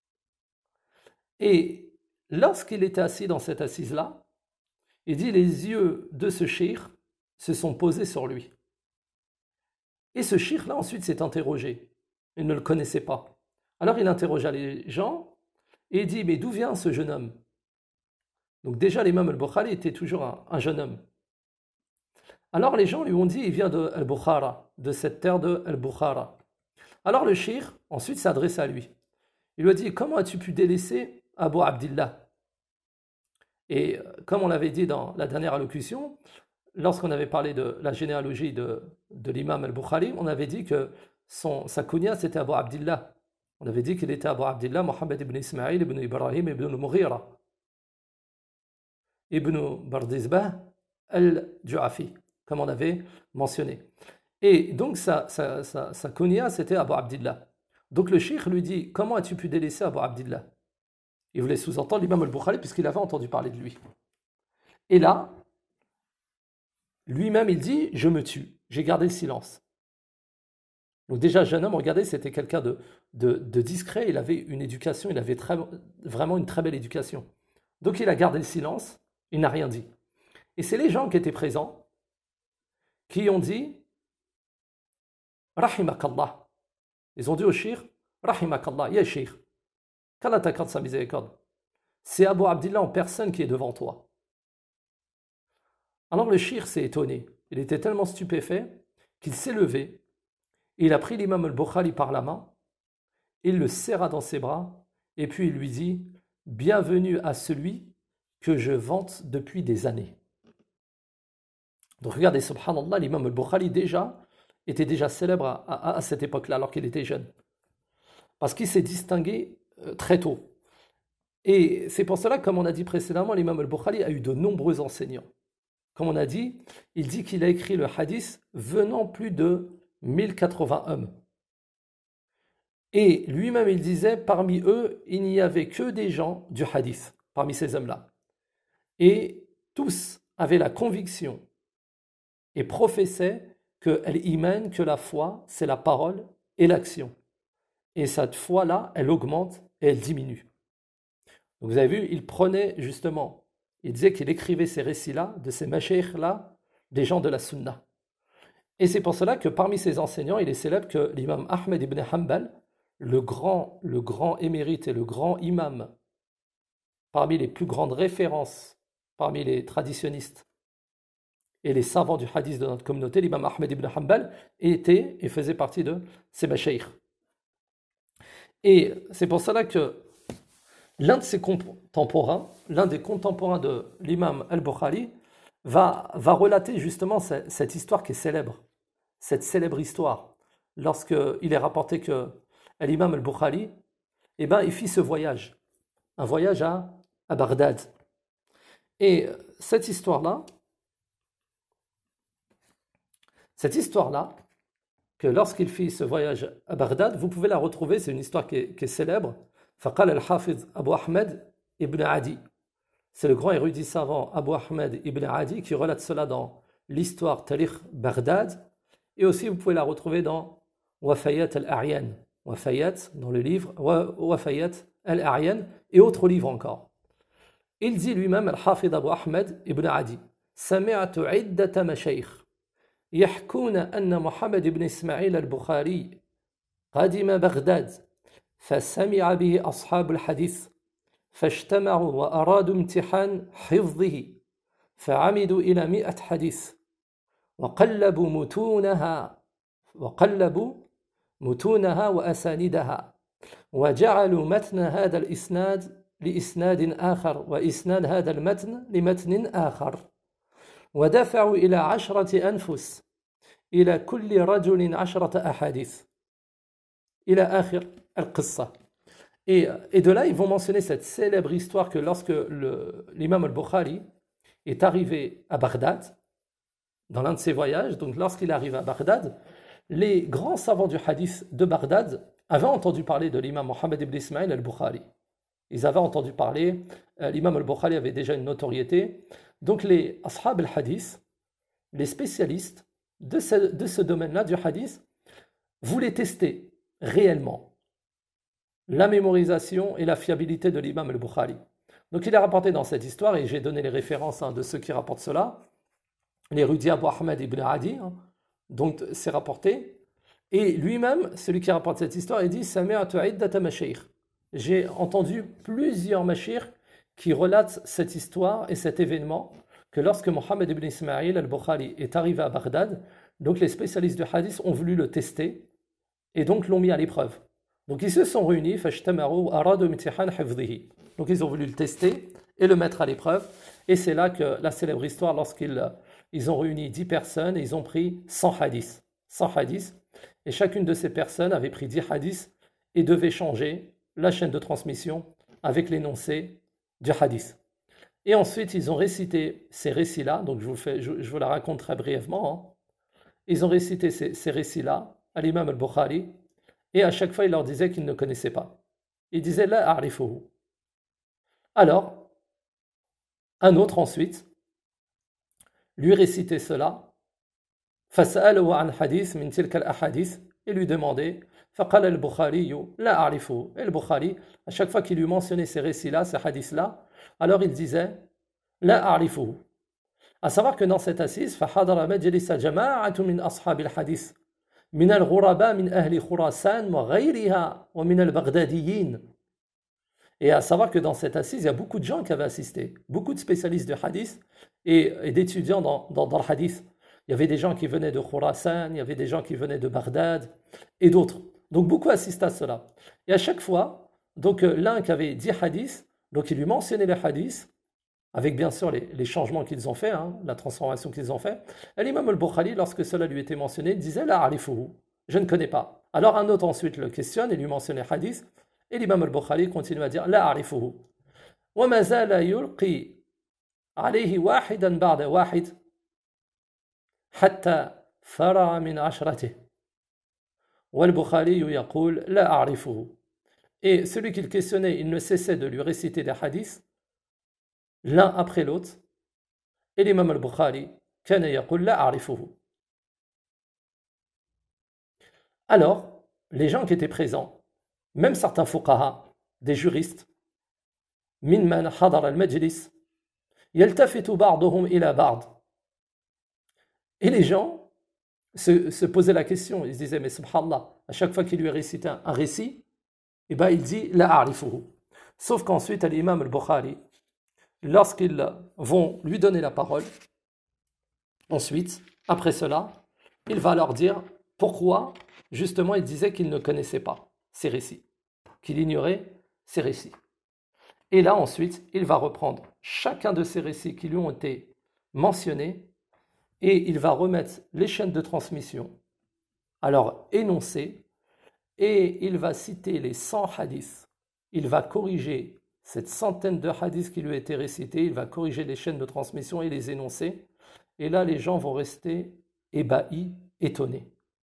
S1: Et lorsqu'il était assis dans cette assise-là, il dit, les yeux de ce cheikh se sont posés sur lui. Et ce cheikh-là, ensuite, s'est interrogé. Il ne le connaissait pas. Alors, il interrogea les gens et il dit, mais d'où vient ce jeune homme? Donc déjà, l'imam al-Bukhari était toujours un, un jeune homme. Alors, les gens lui ont dit, il vient de Al-Bukhara, de cette terre de Al-Bukhara. Alors, le cheikh, ensuite, s'est adressé à lui. Il lui a dit, comment as-tu pu délaisser Abu Abdillah? Et comme on l'avait dit dans la dernière allocution, lorsqu'on avait parlé de la généalogie de, de l'imam al-Bukhari, on avait dit que son, sa kunya c'était Abu Abdillah. On avait dit qu'il était Abu Abdillah, Mohammed ibn Ismaïl, ibn Ibrahim, ibn al-Mughira, ibn Bardizbah al-Ju'afi, comme on avait mentionné. Et donc sa, sa, sa, sa kunya c'était Abu Abdillah. Donc le cheikh lui dit, comment as-tu pu délaisser Abu Abdillah? Il voulait sous-entendre l'imam al-Bukhari puisqu'il avait entendu parler de lui. Et là, lui-même, il dit, je me tue. J'ai gardé le silence. Donc déjà, jeune homme, regardez, c'était quelqu'un de, de, de discret. Il avait une éducation, il avait très, vraiment une très belle éducation. Donc il a gardé le silence, il n'a rien dit. Et c'est les gens qui étaient présents qui ont dit, Rahimakallah. Ils ont dit au cheikh, Rahimakallah, ya cheikh. Qu'Allah t'accorde sa miséricorde. C'est Abu Abdillah en personne qui est devant toi. Alors le cheikh s'est étonné. Il était tellement stupéfait qu'il s'est levé. Et il a pris l'imam al-Bukhari par la main. Il le serra dans ses bras. Et puis il lui dit, bienvenue à celui que je vante depuis des années. Donc regardez, subhanallah, l'imam al-Bukhari déjà était déjà célèbre à, à- à cette époque-là, alors qu'il était jeune. Parce qu'il s'est distingué euh, très tôt. Et c'est pour cela, comme on a dit précédemment, l'imam al-Bukhari a eu de nombreux enseignants. Comme on a dit, il dit qu'il a écrit le hadith venant plus de mille quatre-vingts hommes. Et lui-même, il disait, parmi eux, il n'y avait que des gens du hadith, parmi ces hommes-là. Et tous avaient la conviction et professaient que l'iman, que la foi, c'est la parole et l'action. Et cette foi-là, elle augmente et elle diminue. Donc vous avez vu, il prenait justement, il disait qu'il écrivait ces récits-là, de ces mashaykh-là, des gens de la sunna. Et c'est pour cela que parmi ses enseignants, il est célèbre que l'imam Ahmed ibn Hanbal, le grand, le grand émérite et le grand imam, parmi les plus grandes références, parmi les traditionnistes et les savants du hadith de notre communauté, l'imam Ahmed ibn Hanbal était et faisait partie de ces mashaykh. Et c'est pour cela que l'un de ses contemporains, l'un des contemporains de l'imam al-Bukhari, va, va relater justement cette, cette histoire qui est célèbre, cette célèbre histoire, lorsqu'il est rapporté que l'imam al-Bukhari, eh ben, il fit ce voyage, un voyage à, à Bagdad. Et cette histoire-là, cette histoire-là, que lorsqu'il fit ce voyage à Bagdad, vous pouvez la retrouver, c'est une histoire qui est, qui est célèbre. Faqal al-Hafiz Abu Ahmed ibn Adi. C'est le grand érudit savant Abu Ahmed ibn Adi qui relate cela dans l'histoire Tarikh Bagdad. Et aussi, vous pouvez la retrouver dans Wafayat al-A'yan. Wafayat, dans le livre Wafayat al-A'yan, et autres livres encore. Il dit lui-même, al-Hafiz Abu Ahmed ibn Adi, Sami'atu iddata mashaykh, يحكون أن محمد بن إسماعيل البخاري قدم بغداد فسمع به أصحاب الحديث فاجتمعوا وأرادوا امتحان حفظه فعمدوا إلى مئة حديث وقلبوا متونها وقلبوا متونها وأساندها وجعلوا متن هذا الإسناد لإسناد آخر وإسناد هذا المتن لمتن آخر ودفعوا إلى عشرة أنفس إلى كل رجل عشرة أحاديث إلى آخر القصة. Et, et de là, ils vont mentionner cette célèbre histoire que lorsque le, l'imam al-Bukhari est arrivé à Bagdad, dans l'un de ses voyages, donc lorsqu'il arrive à Bagdad, les grands savants du hadith de Bagdad avaient entendu parler de l'imam Mohammed ibn Ismail al-Bukhari. Ils avaient entendu parler, euh, l'imam al-Bukhari avait déjà une notoriété. Donc les ashab al-hadith, les spécialistes de ce, de ce domaine-là du hadith, voulaient tester réellement la mémorisation et la fiabilité de l'imam al-Bukhari. Donc il est rapporté dans cette histoire, et j'ai donné les références hein, de ceux qui rapportent cela, l'érudit Abu Ahmed ibn Adi, hein, donc c'est rapporté, et lui-même, celui qui rapporte cette histoire, il dit « Sami'atu iddata mashaykh » J'ai entendu plusieurs mashaykh qui relatent cette histoire et cet événement, que lorsque Mohammed ibn Ismail al-Bukhari est arrivé à Bagdad, donc les spécialistes du hadith ont voulu le tester, et donc l'ont mis à l'épreuve. Donc ils se sont réunis, donc ils ont voulu le tester et le mettre à l'épreuve. Et c'est là que la célèbre histoire, lorsqu'ils ils ont réuni dix personnes, et ils ont pris cent hadiths. cent hadiths. Et chacune de ces personnes avait pris dix hadiths et devait changer la chaîne de transmission avec l'énoncé du hadith. Et ensuite, ils ont récité ces récits-là. Donc je vous, fais, je, je vous la raconte très brièvement. Hein. Ils ont récité ces, ces récits-là à l'imam al-Bukhari. Et à chaque fois, il leur disait qu'ils ne connaissaient pas. Il disait « La a'rifuhu ». Alors, un autre ensuite lui récitait cela. فَسَأَلَهُ عَنْ حَدِيثٍ مِنْ تِلْكَ الْأَحَادِيثِ et lui demandait فَقَالَ الْبُخَارِيُّ لَا أَعْرِفُهُ. Et le Bukhari, à chaque fois qu'il lui mentionnait ces récits-là, ces hadiths-là, alors il disait لَا أَعْرِفُهُ. À savoir que dans cette assise, فَحَضَرَ مَجْلِسَ جَمَاعَةٌ مِنْ أَصْحَابِ الْحَدِيثِ من الغرباء من أهل خراسان وغيرها ومن البغداديين. Et à savoir que dans cette assise, il y a beaucoup de gens qui avaient assisté, beaucoup de spécialistes de hadith et, et d'étudiants dans, dans, dans le hadith. Il y avait des gens qui venaient de Khurasan, il y avait des gens qui venaient de Bagdad et d'autres. Donc beaucoup assistaient à cela. Et à chaque fois, donc l'un qui avait dix hadiths, donc il lui mentionnait les hadiths avec bien sûr les, les changements qu'ils ont fait, hein, la transformation qu'ils ont fait. Et l'imam al-Bukhari, lorsque cela lui était mentionné, disait la arifuhu, je ne connais pas. Alors un autre ensuite le questionne et lui mentionne les hadiths, et l'imam al-Bukhari continue à dire la arifuhu. Wa ma zala yulqi alayhi wahidan ba'da wahid hatta fara min ashratihi. Wa al-Bukhari yaqul la arifuhu. Et celui qu'il questionnait, il ne cessait de lui réciter des hadiths, l'un après l'autre. Et l'imam al-Bukhari, kana yaqul la a'rifuhu. Alors, les gens qui étaient présents, même certains fuqaha, des juristes, min man hadar al-majlis, yaltafitu ba'duhum ila ba'd. Et les gens se, se posaient la question, ils se disaient, mais subhanallah, à chaque fois qu'il lui récitait un, un récit, eh ben, il dit la a'rifuhu. Sauf qu'ensuite, l'imam al-Bukhari, lorsqu'ils vont lui donner la parole, ensuite, après cela, il va leur dire pourquoi, justement, il disait qu'il ne connaissait pas ces récits, qu'il ignorait ces récits. Et là, ensuite, il va reprendre chacun de ces récits qui lui ont été mentionnés et il va remettre les chaînes de transmission à leur énoncé et il va citer les cent hadiths. Il va corriger cette centaine de hadiths qui lui a été récités, il va corriger les chaînes de transmission et les énoncer. Et là, les gens vont rester ébahis, étonnés.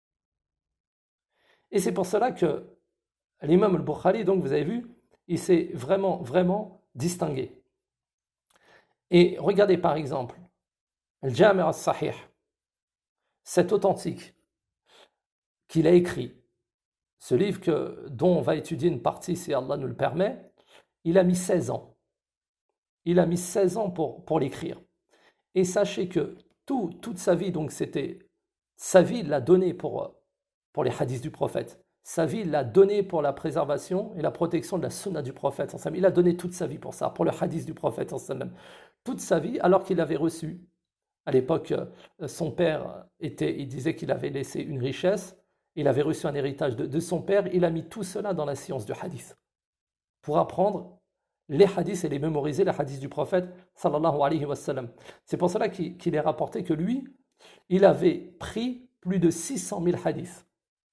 S1: Et c'est pour cela que l'imam al-Bukhari, donc vous avez vu, il s'est vraiment, vraiment distingué. Et regardez par exemple, Al-Jami' al-Sahih, cet authentique qu'il a écrit, ce livre que, dont on va étudier une partie si Allah nous le permet, il a mis seize ans. Il a mis seize ans pour, pour l'écrire. Et sachez que tout, toute sa vie, donc c'était, sa vie, il l'a donnée pour, pour les hadiths du prophète. Sa vie, il l'a donnée pour la préservation et la protection de la sunna du prophète. Il a donné toute sa vie pour ça, pour le hadith du prophète. Toute sa vie, alors qu'il avait reçu, à l'époque, son père, était, il disait qu'il avait laissé une richesse, il avait reçu un héritage de, de son père, il a mis tout cela dans la science du hadith, pour apprendre les hadiths et les mémoriser, les hadiths du prophète, sallallahu alayhi wa sallam. C'est pour cela qu'il, qu'il est rapporté que lui, il avait pris plus de six cent mille hadiths.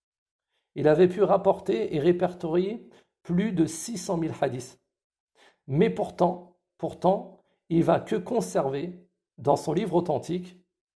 S1: Il avait pu rapporter et répertorier plus de six cent mille hadiths. Mais pourtant, pourtant, il va que conserver dans son livre authentique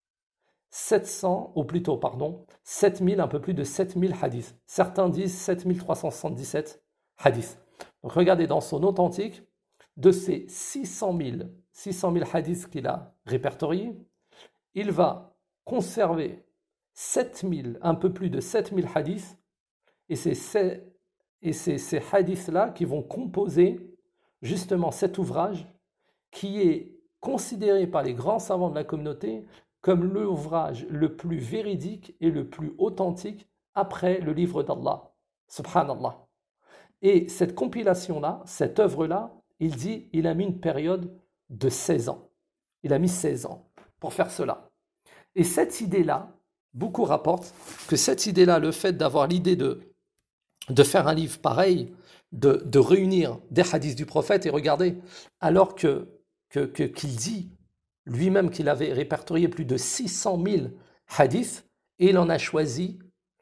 S1: sept cents, ou plutôt, pardon, sept mille, un peu plus de sept mille hadiths. Certains disent sept mille trois cent soixante-dix-sept hadiths. Donc regardez, dans son authentique, de ces six cent mille hadiths qu'il a répertoriés, il va conserver sept mille, un peu plus de sept mille hadiths, et c'est ces, et c'est ces hadiths-là qui vont composer justement cet ouvrage qui est considéré par les grands savants de la communauté comme l'ouvrage le plus véridique et le plus authentique après le livre d'Allah. Subhanallah. Et cette compilation-là, cette œuvre-là, il dit, il a mis une période de seize ans. Il a mis seize ans pour faire cela. Et cette idée-là, beaucoup rapportent que cette idée-là, le fait d'avoir l'idée de, de faire un livre pareil, de, de réunir des hadiths du prophète, et regardez, alors que, que, que, qu'il dit lui-même qu'il avait répertorié plus de six cent mille hadiths, et il en a choisi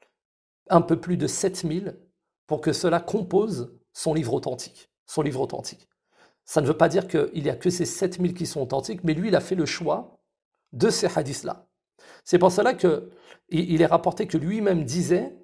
S1: un peu plus de sept mille pour que cela compose son livre authentique. Son livre authentique. Ça ne veut pas dire qu'il n'y a que ces sept mille qui sont authentiques, mais lui, il a fait le choix de ces hadiths-là. C'est pour cela qu'il est rapporté que lui-même disait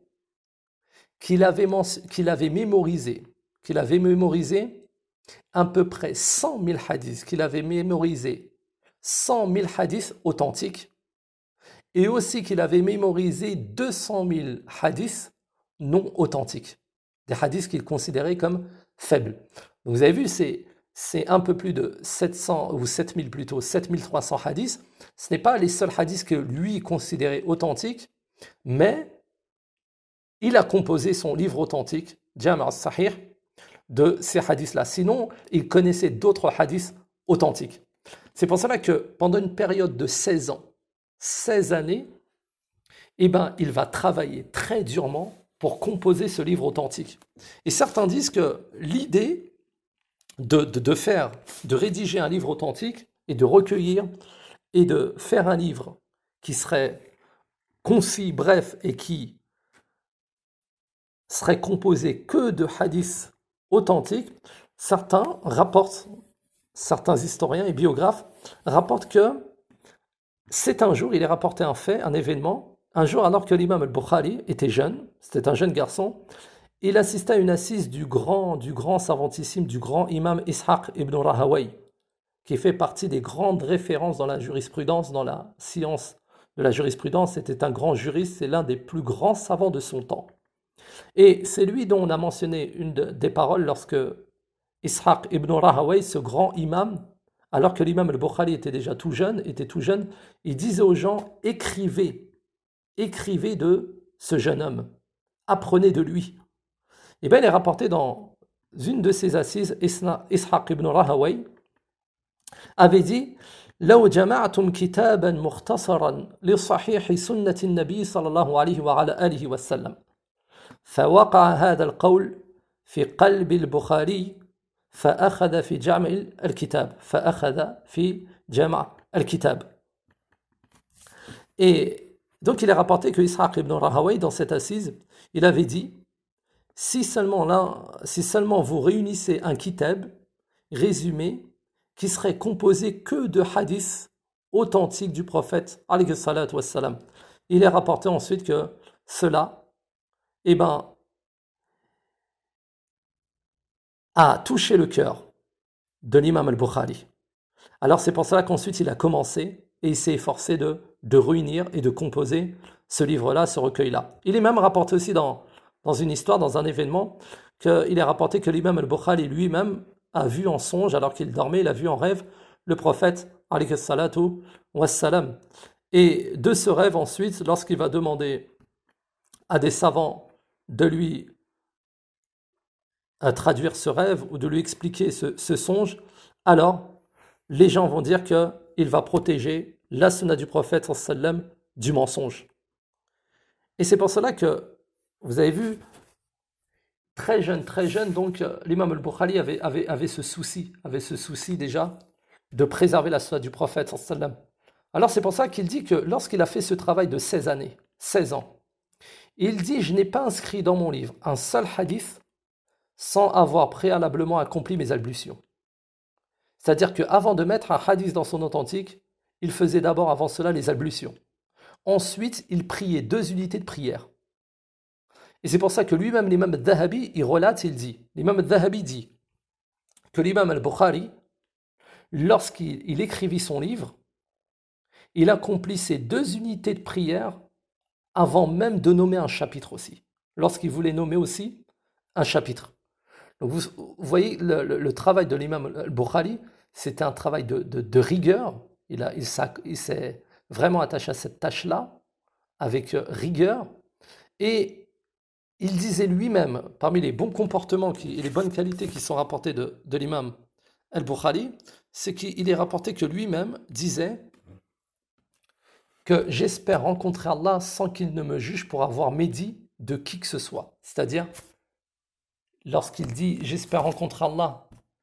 S1: qu'il avait, qu'il avait mémorisé, qu'il avait mémorisé à peu près cent mille hadiths, qu'il avait mémorisé cent mille hadiths authentiques, et aussi qu'il avait mémorisé deux cent mille hadiths non authentiques, des hadiths qu'il considérait comme faibles. Donc vous avez vu, c'est, c'est un peu plus de sept cents, ou sept mille plutôt, sept mille trois cents hadiths. Ce n'est pas les seuls hadiths que lui considérait authentiques, mais il a composé son livre authentique, Jami' al-Sahih, de ces hadiths-là. Sinon, il connaissait d'autres hadiths authentiques. C'est pour cela que pendant une période de seize ans, seize années, eh ben, il va travailler très durement pour composer ce livre authentique. Et certains disent que l'idée de, de, de faire, de rédiger un livre authentique et de recueillir et de faire un livre qui serait concis, bref, et qui serait composé que de hadiths authentiques, certains rapportent, certains historiens et biographes rapportent que c'est un jour, il est rapporté un fait, un événement, un jour alors que l'imam al-Bukhari était jeune, c'était un jeune garçon, il assista à une assise du grand, du grand savantissime, du grand imam Ishaq ibn Rahawayh, qui fait partie des grandes références dans la jurisprudence, dans la science de la jurisprudence. C'était un grand juriste, c'est l'un des plus grands savants de son temps. Et c'est lui dont on a mentionné une de, des paroles lorsque Ishaq ibn Rahawayh, ce grand imam, alors que l'imam al-Bukhari était déjà tout jeune, était tout jeune, il disait aux gens, écrivez, écrivez de ce jeune homme, apprenez de lui. Et bien il est rapporté dans une de ses assises, Ishaq ibn Rahawayh avait dit لو جمعتم كتابا مختصرا لصحيح سنة النبي صلى الله عليه وعلى آله وسلم فوقع هذا القول في قلب البخاري فأخذ في جمع الكتاب فأخذ في جمع الكتاب. Et donc il est rapporté que Ishaq ibn Rahawayh dans cette assise, il avait dit si seulement là, si seulement vous réunissez un kitab résumé qui serait composé que de hadiths authentiques du prophète, alayhi salatu wassalam. Il est rapporté ensuite que cela, eh ben, a touché le cœur de l'imam al-Bukhari. Alors c'est pour cela qu'ensuite il a commencé et il s'est efforcé de, de réunir et de composer ce livre-là, ce recueil-là. Il est même rapporté aussi dans, dans une histoire, dans un événement, qu'il est rapporté que l'imam al-Bukhari lui-même a vu en songe, alors qu'il dormait, il a vu en rêve le prophète, alayhi salatu wassalam. Et de ce rêve ensuite, lorsqu'il va demander à des savants de lui à traduire ce rêve ou de lui expliquer ce, ce songe, alors les gens vont dire qu'il va protéger la sunna du prophète sallam du mensonge. Et c'est pour cela que, vous avez vu, très jeune, très jeune, donc l'imam al-Bukhari avait, avait, avait ce souci, avait ce souci déjà de préserver la sunna du prophète sallam. Alors c'est pour ça qu'il dit que lorsqu'il a fait ce travail de seize années, seize ans, il dit « Je n'ai pas inscrit dans mon livre un seul hadith sans avoir préalablement accompli mes ablutions. » C'est-à-dire qu'avant de mettre un hadith dans son authentique, il faisait d'abord avant cela les ablutions. Ensuite, il priait deux unités de prière. Et c'est pour ça que lui-même, l'imam al-Dhahabi, il relate, il dit, l'imam al-Dhahabi dit que l'imam al-Bukhari, lorsqu'il il écrivit son livre, il accomplissait deux unités de prière avant même de nommer un chapitre aussi. Lorsqu'il voulait nommer aussi un chapitre. Donc vous, vous voyez, le, le, le travail de l'imam al-Bukhari, c'était un travail de, de, de rigueur. Il, a, il, il s'est vraiment attaché à cette tâche-là, avec rigueur. Et il disait lui-même, parmi les bons comportements qui, et les bonnes qualités qui sont rapportées de, de l'imam al-Bukhari, c'est qu'il est rapporté que lui-même disait que j'espère rencontrer Allah sans qu'il ne me juge pour avoir médit de qui que ce soit. C'est-à-dire, lorsqu'il dit j'espère rencontrer Allah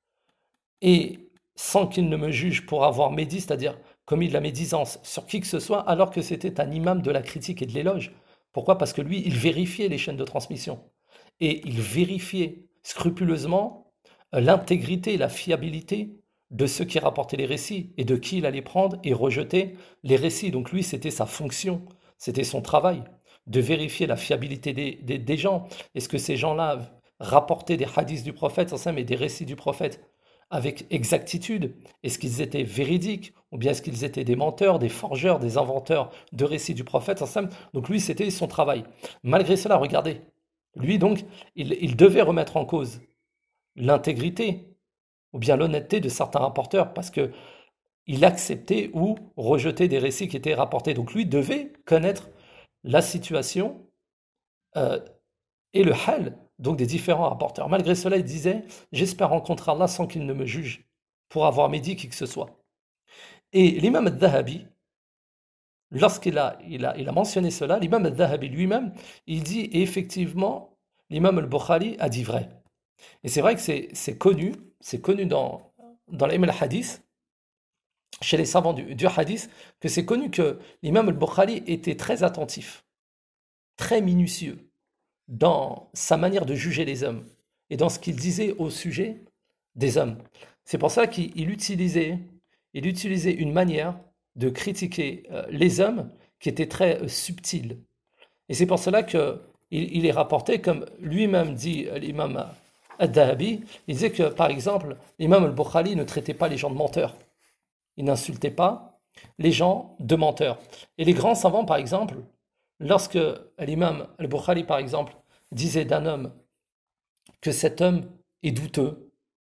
S1: et sans qu'il ne me juge pour avoir médit, c'est-à-dire commis de la médisance sur qui que ce soit, alors que c'était un imam de la critique et de l'éloge. Pourquoi ? Parce que lui, il vérifiait les chaînes de transmission. Et il vérifiait scrupuleusement l'intégrité et la fiabilité de ceux qui rapportaient les récits et de qui il allait prendre et rejeter les récits. Donc lui, c'était sa fonction, c'était son travail, de vérifier la fiabilité des, des, des gens. Est-ce que ces gens-là rapportaient des hadiths du prophète et des récits du prophète avec exactitude? Est-ce qu'ils étaient véridiques? Ou bien est-ce qu'ils étaient des menteurs, des forgeurs, des inventeurs de récits du prophète? Donc lui, c'était son travail. Malgré cela, regardez, lui donc, il, il devait remettre en cause l'intégrité ou bien l'honnêteté de certains rapporteurs parce que il acceptait ou rejetait des récits qui étaient rapportés. Donc lui devait connaître la situation euh, et le hal donc des différents rapporteurs. Malgré cela, il disait « J'espère rencontrer Allah sans qu'il ne me juge pour avoir médit qui que ce soit. » Et l'imam al-Dhahabi, lorsqu'il a, il a, il a mentionné cela, l'imam al-Dhahabi lui-même, il dit « Et effectivement, l'imam al-Bukhari a dit vrai. Et c'est vrai que c'est c'est connu, c'est connu dans, dans l'ilm al-hadith, chez les savants du, du hadith, que c'est connu que l'imam al-Bukhari était très attentif, très minutieux dans sa manière de juger les hommes et dans ce qu'il disait au sujet des hommes. C'est pour ça qu'il il utilisait, il utilisait une manière de critiquer euh, les hommes qui était très euh, subtile. Et c'est pour cela que il, il est rapporté, comme lui-même dit euh, l'imam Ad-Dahabi, il disait que, par exemple, l'imam al-Bukhari ne traitait pas les gens de menteurs. Il n'insultait pas les gens de menteurs. Et les grands savants, par exemple, lorsque l'imam al-Bukhari, par exemple, disait d'un homme que cet homme est douteux,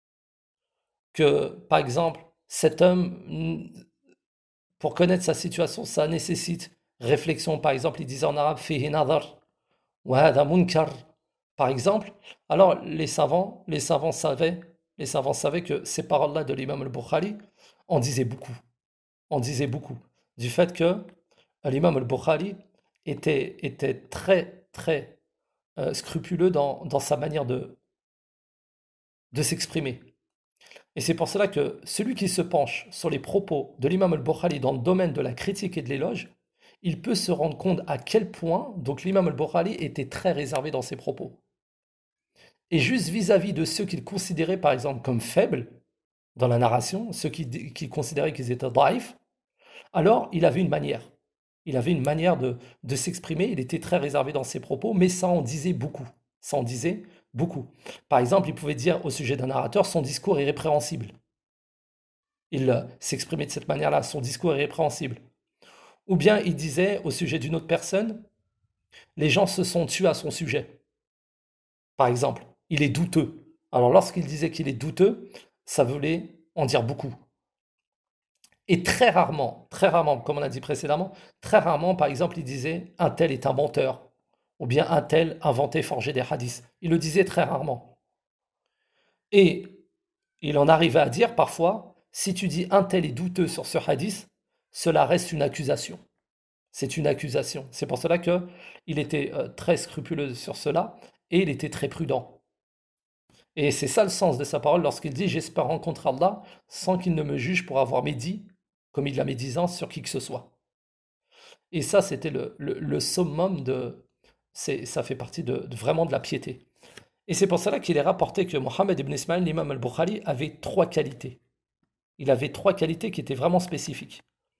S1: que, par exemple, cet homme, pour connaître sa situation, ça nécessite réflexion. Par exemple, il disait en arabe, fihi nadar, wa hada munkar, par exemple. Alors, les savants, les savants savaient, les savants savaient que ces paroles-là de l'imam al-Bukhari en disaient beaucoup. En disaient beaucoup. Du fait que l'imam al-Bukhari était, était très, très euh, scrupuleux dans, dans sa manière de, de s'exprimer. Et c'est pour cela que celui qui se penche sur les propos de l'imam al-Bukhari dans le domaine de la critique et de l'éloge, il peut se rendre compte à quel point donc l'imam al-Bukhari était très réservé dans ses propos. Et juste vis-à-vis de ceux qu'il considérait par exemple comme faibles dans la narration, ceux qui, qui considéraient qu'ils étaient daif, alors il avait une manière. Il avait une manière de, de s'exprimer, il était très réservé dans ses propos, mais ça en disait beaucoup. Ça en disait beaucoup. Par exemple, il pouvait dire au sujet d'un narrateur, son discours est répréhensible. Il euh, s'exprimait de cette manière-là, son discours est répréhensible. Ou bien il disait au sujet d'une autre personne, les gens se sont tués à son sujet. Par exemple, il est douteux. Alors lorsqu'il disait qu'il est douteux, ça voulait en dire beaucoup. Et très rarement, très rarement, comme on a dit précédemment, très rarement, par exemple, il disait un tel est un menteur, ou bien un tel inventait, forgeait des hadiths. Il le disait très rarement. Et il en arrivait à dire parfois, si tu dis un tel est douteux sur ce hadith, cela reste une accusation. C'est une accusation. C'est pour cela que il était euh, très scrupuleux sur cela et il était très prudent. Et c'est ça le sens de sa parole lorsqu'il dit j'espère rencontrer Allah sans qu'il ne me juge pour avoir médit, comme il la médisance sur qui que ce soit. Et ça, c'était le, le, le summum de. C'est, ça fait partie de, de- vraiment de la piété. Et c'est pour cela qu'il est rapporté que Mohammed ibn Ismail, l'imam al-Bukhari, avait trois qualités. Il avait trois qualités qui étaient vraiment spécifiques.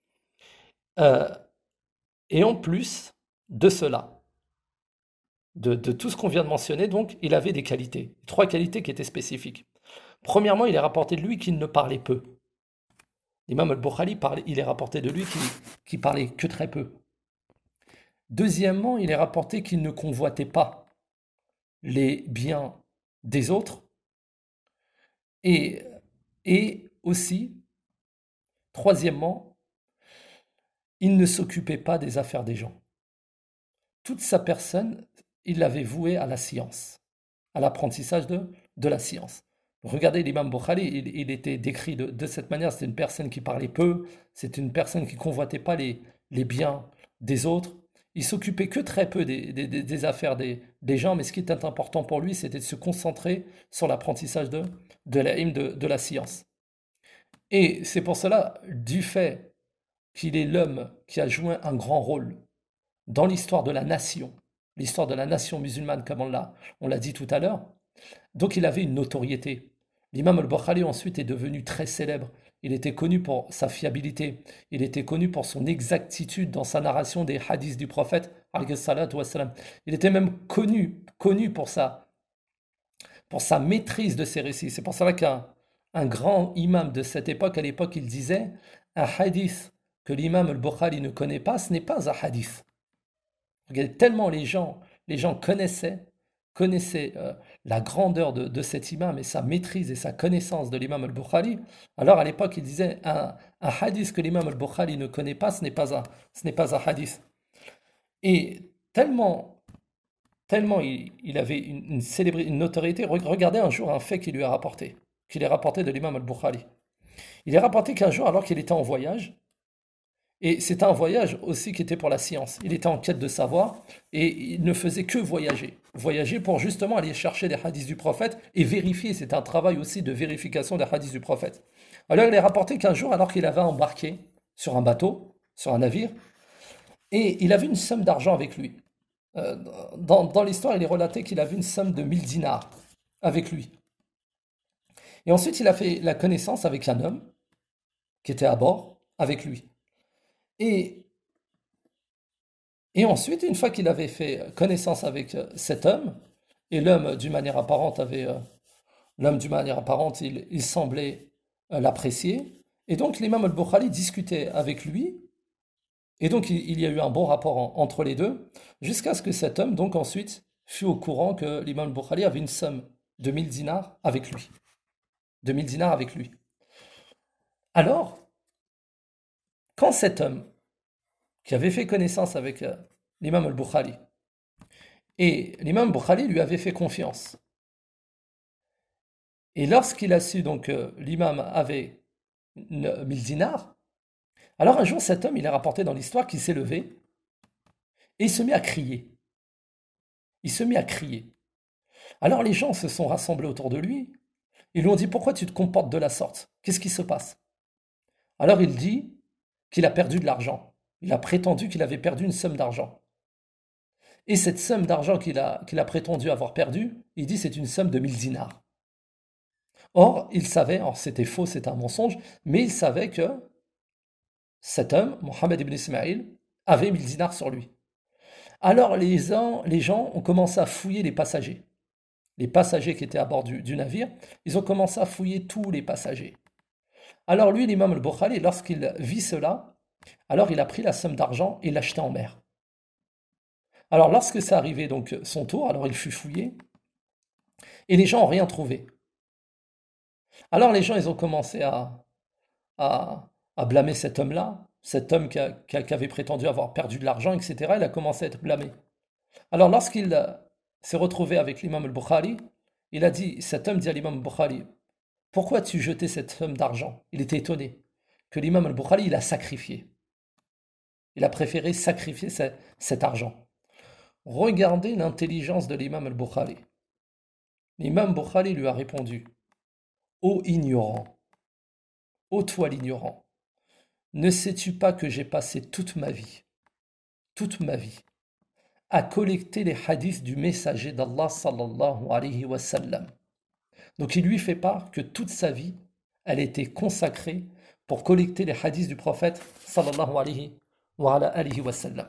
S1: Euh, et en plus de cela, de, de tout ce qu'on vient de mentionner, donc, il avait des qualités. Trois qualités qui étaient spécifiques. Premièrement, il est rapporté de lui qu'il ne parlait peu. L'imam al-Bukhari, parlait- il est rapporté de lui qu'il qu'il parlait que très peu. Deuxièmement, il est rapporté qu'il ne convoitait pas les biens des autres. Et, et aussi, troisièmement, il ne s'occupait pas des affaires des gens. Toute sa personne, il l'avait vouée à la science, à l'apprentissage de, de la science. Regardez l'imam Bukhari, il, il était décrit de, de cette manière, c'était une personne qui parlait peu, c'était une personne qui convoitait pas les, les biens des autres, il s'occupait que très peu des, des- des- des affaires des, des gens, mais ce qui était important pour lui, c'était de se concentrer sur l'apprentissage de, de la, de, de la science. Et c'est pour cela, du fait qu'il est l'homme qui a joué un grand rôle dans l'histoire de la nation, l'histoire de la nation musulmane, comme on l'a, on l'a dit tout à l'heure, donc il avait une notoriété. L'imam al-Bukhari ensuite est devenu très célèbre. Il était connu pour sa fiabilité, il était connu pour son exactitude dans sa narration des hadiths du prophète, alayhi salatu wassalam. Il était même connu, connu pour sa, pour sa maîtrise de ses récits. C'est pour cela qu'un un grand imam de cette époque, à l'époque, il disait, un hadith que l'imam al-Bukhari ne connaît pas, ce n'est pas un hadith. Regardez, tellement les gens, les gens connaissaient, connaissaient euh, la grandeur de, de cet imam et sa maîtrise et sa connaissance de l'imam al-Bukhari. Alors à l'époque, il disait un, un hadith que l'imam al-Bukhari ne connaît pas, ce n'est pas un, ce n'est pas un hadith. Et tellement, tellement il, il avait une, une, célébri- une notoriété, re- regardez un jour un fait qu'il lui a rapporté, qu'il est rapporté de l'imam al-Bukhari. Il est rapporté qu'un jour, alors qu'il était en voyage, Et c'était un voyage aussi qui était pour la science. Il était en quête de savoir et il ne faisait que voyager. Voyager pour justement aller chercher les hadiths du prophète et vérifier. C'est un travail aussi de vérification des hadiths du prophète. Alors il est rapporté qu'un jour, alors qu'il avait embarqué sur un bateau, sur un navire, et il avait une somme d'argent avec lui. Euh, dans dans l'histoire, il est relaté qu'il avait une somme de mille dinars avec lui. Et ensuite, il a fait la connaissance avec un homme qui était à bord avec lui. Et Et ensuite, une fois qu'il avait fait connaissance avec euh, cet homme, et l'homme d'une manière apparente avait, euh, l'homme d'une manière apparente, il, il semblait euh, l'apprécier, et donc l'imam al-Bukhari discutait avec lui, et donc il, il y a eu un bon rapport en- entre les deux, jusqu'à ce que cet homme, donc ensuite, fut au courant que l'imam al-Bukhari avait une somme de mille dinars avec lui, de mille dinars avec lui. Alors, quand cet homme, qui avait fait connaissance avec euh, l'imam al-Bukhari, et l'imam Bukhari lui avait fait confiance. Et lorsqu'il a su donc que l'imam avait mille dinars, alors un jour cet homme, il est rapporté dans l'histoire qu'il s'est levé et il se mit à crier. Il se mit à crier. Alors les gens se sont rassemblés autour de lui. Ils lui ont dit: pourquoi tu te comportes de la sorte? Qu'est-ce qui se passe? Alors il dit qu'il a perdu de l'argent. Il a prétendu qu'il avait perdu une somme d'argent. Et cette somme d'argent qu'il a, qu'il a prétendu avoir perdue, il dit c'est une somme de mille dinars. Or, il savait, or c'était faux, c'était un mensonge, mais il savait que cet homme, Mohammed ibn Ismaïl, avait mille dinars sur lui. Alors les gens, les gens ont commencé à fouiller les passagers. Les passagers qui étaient à bord du, du navire, ils ont commencé à fouiller tous les passagers. Alors lui, l'imam al-Bukhari, lorsqu'il vit cela, alors il a pris la somme d'argent et l'a jetée en mer. Alors lorsque c'est arrivé donc son tour, alors il fut fouillé, et les gens n'ont rien trouvé. Alors les gens, ils ont commencé à, à, à blâmer cet homme-là, cet homme qui, a- qui a- qui avait prétendu avoir perdu de l'argent, et cetera. Il a commencé à être blâmé. Alors lorsqu'il euh, s'est retrouvé avec l'imam al-Bukhari, il a dit, cet homme dit à l'imam al-Bukhari: pourquoi tu jetais cette somme d'argent? Il était étonné que l'imam al-Bukhari, il a sacrifié. Il a préféré sacrifier ce- cet argent. Regardez l'intelligence de l'imam al-Bukhari. L'imam Bukhari lui a répondu: ô ignorant, ô toi l'ignorant, ne sais-tu pas que j'ai passé toute ma vie, toute ma vie, à collecter les hadiths du messager d'Allah sallallahu alayhi wa sallam. Donc il lui fait part que toute sa vie, elle était consacrée pour collecter les hadiths du prophète sallallahu alayhi wa ala alihi wa sallam.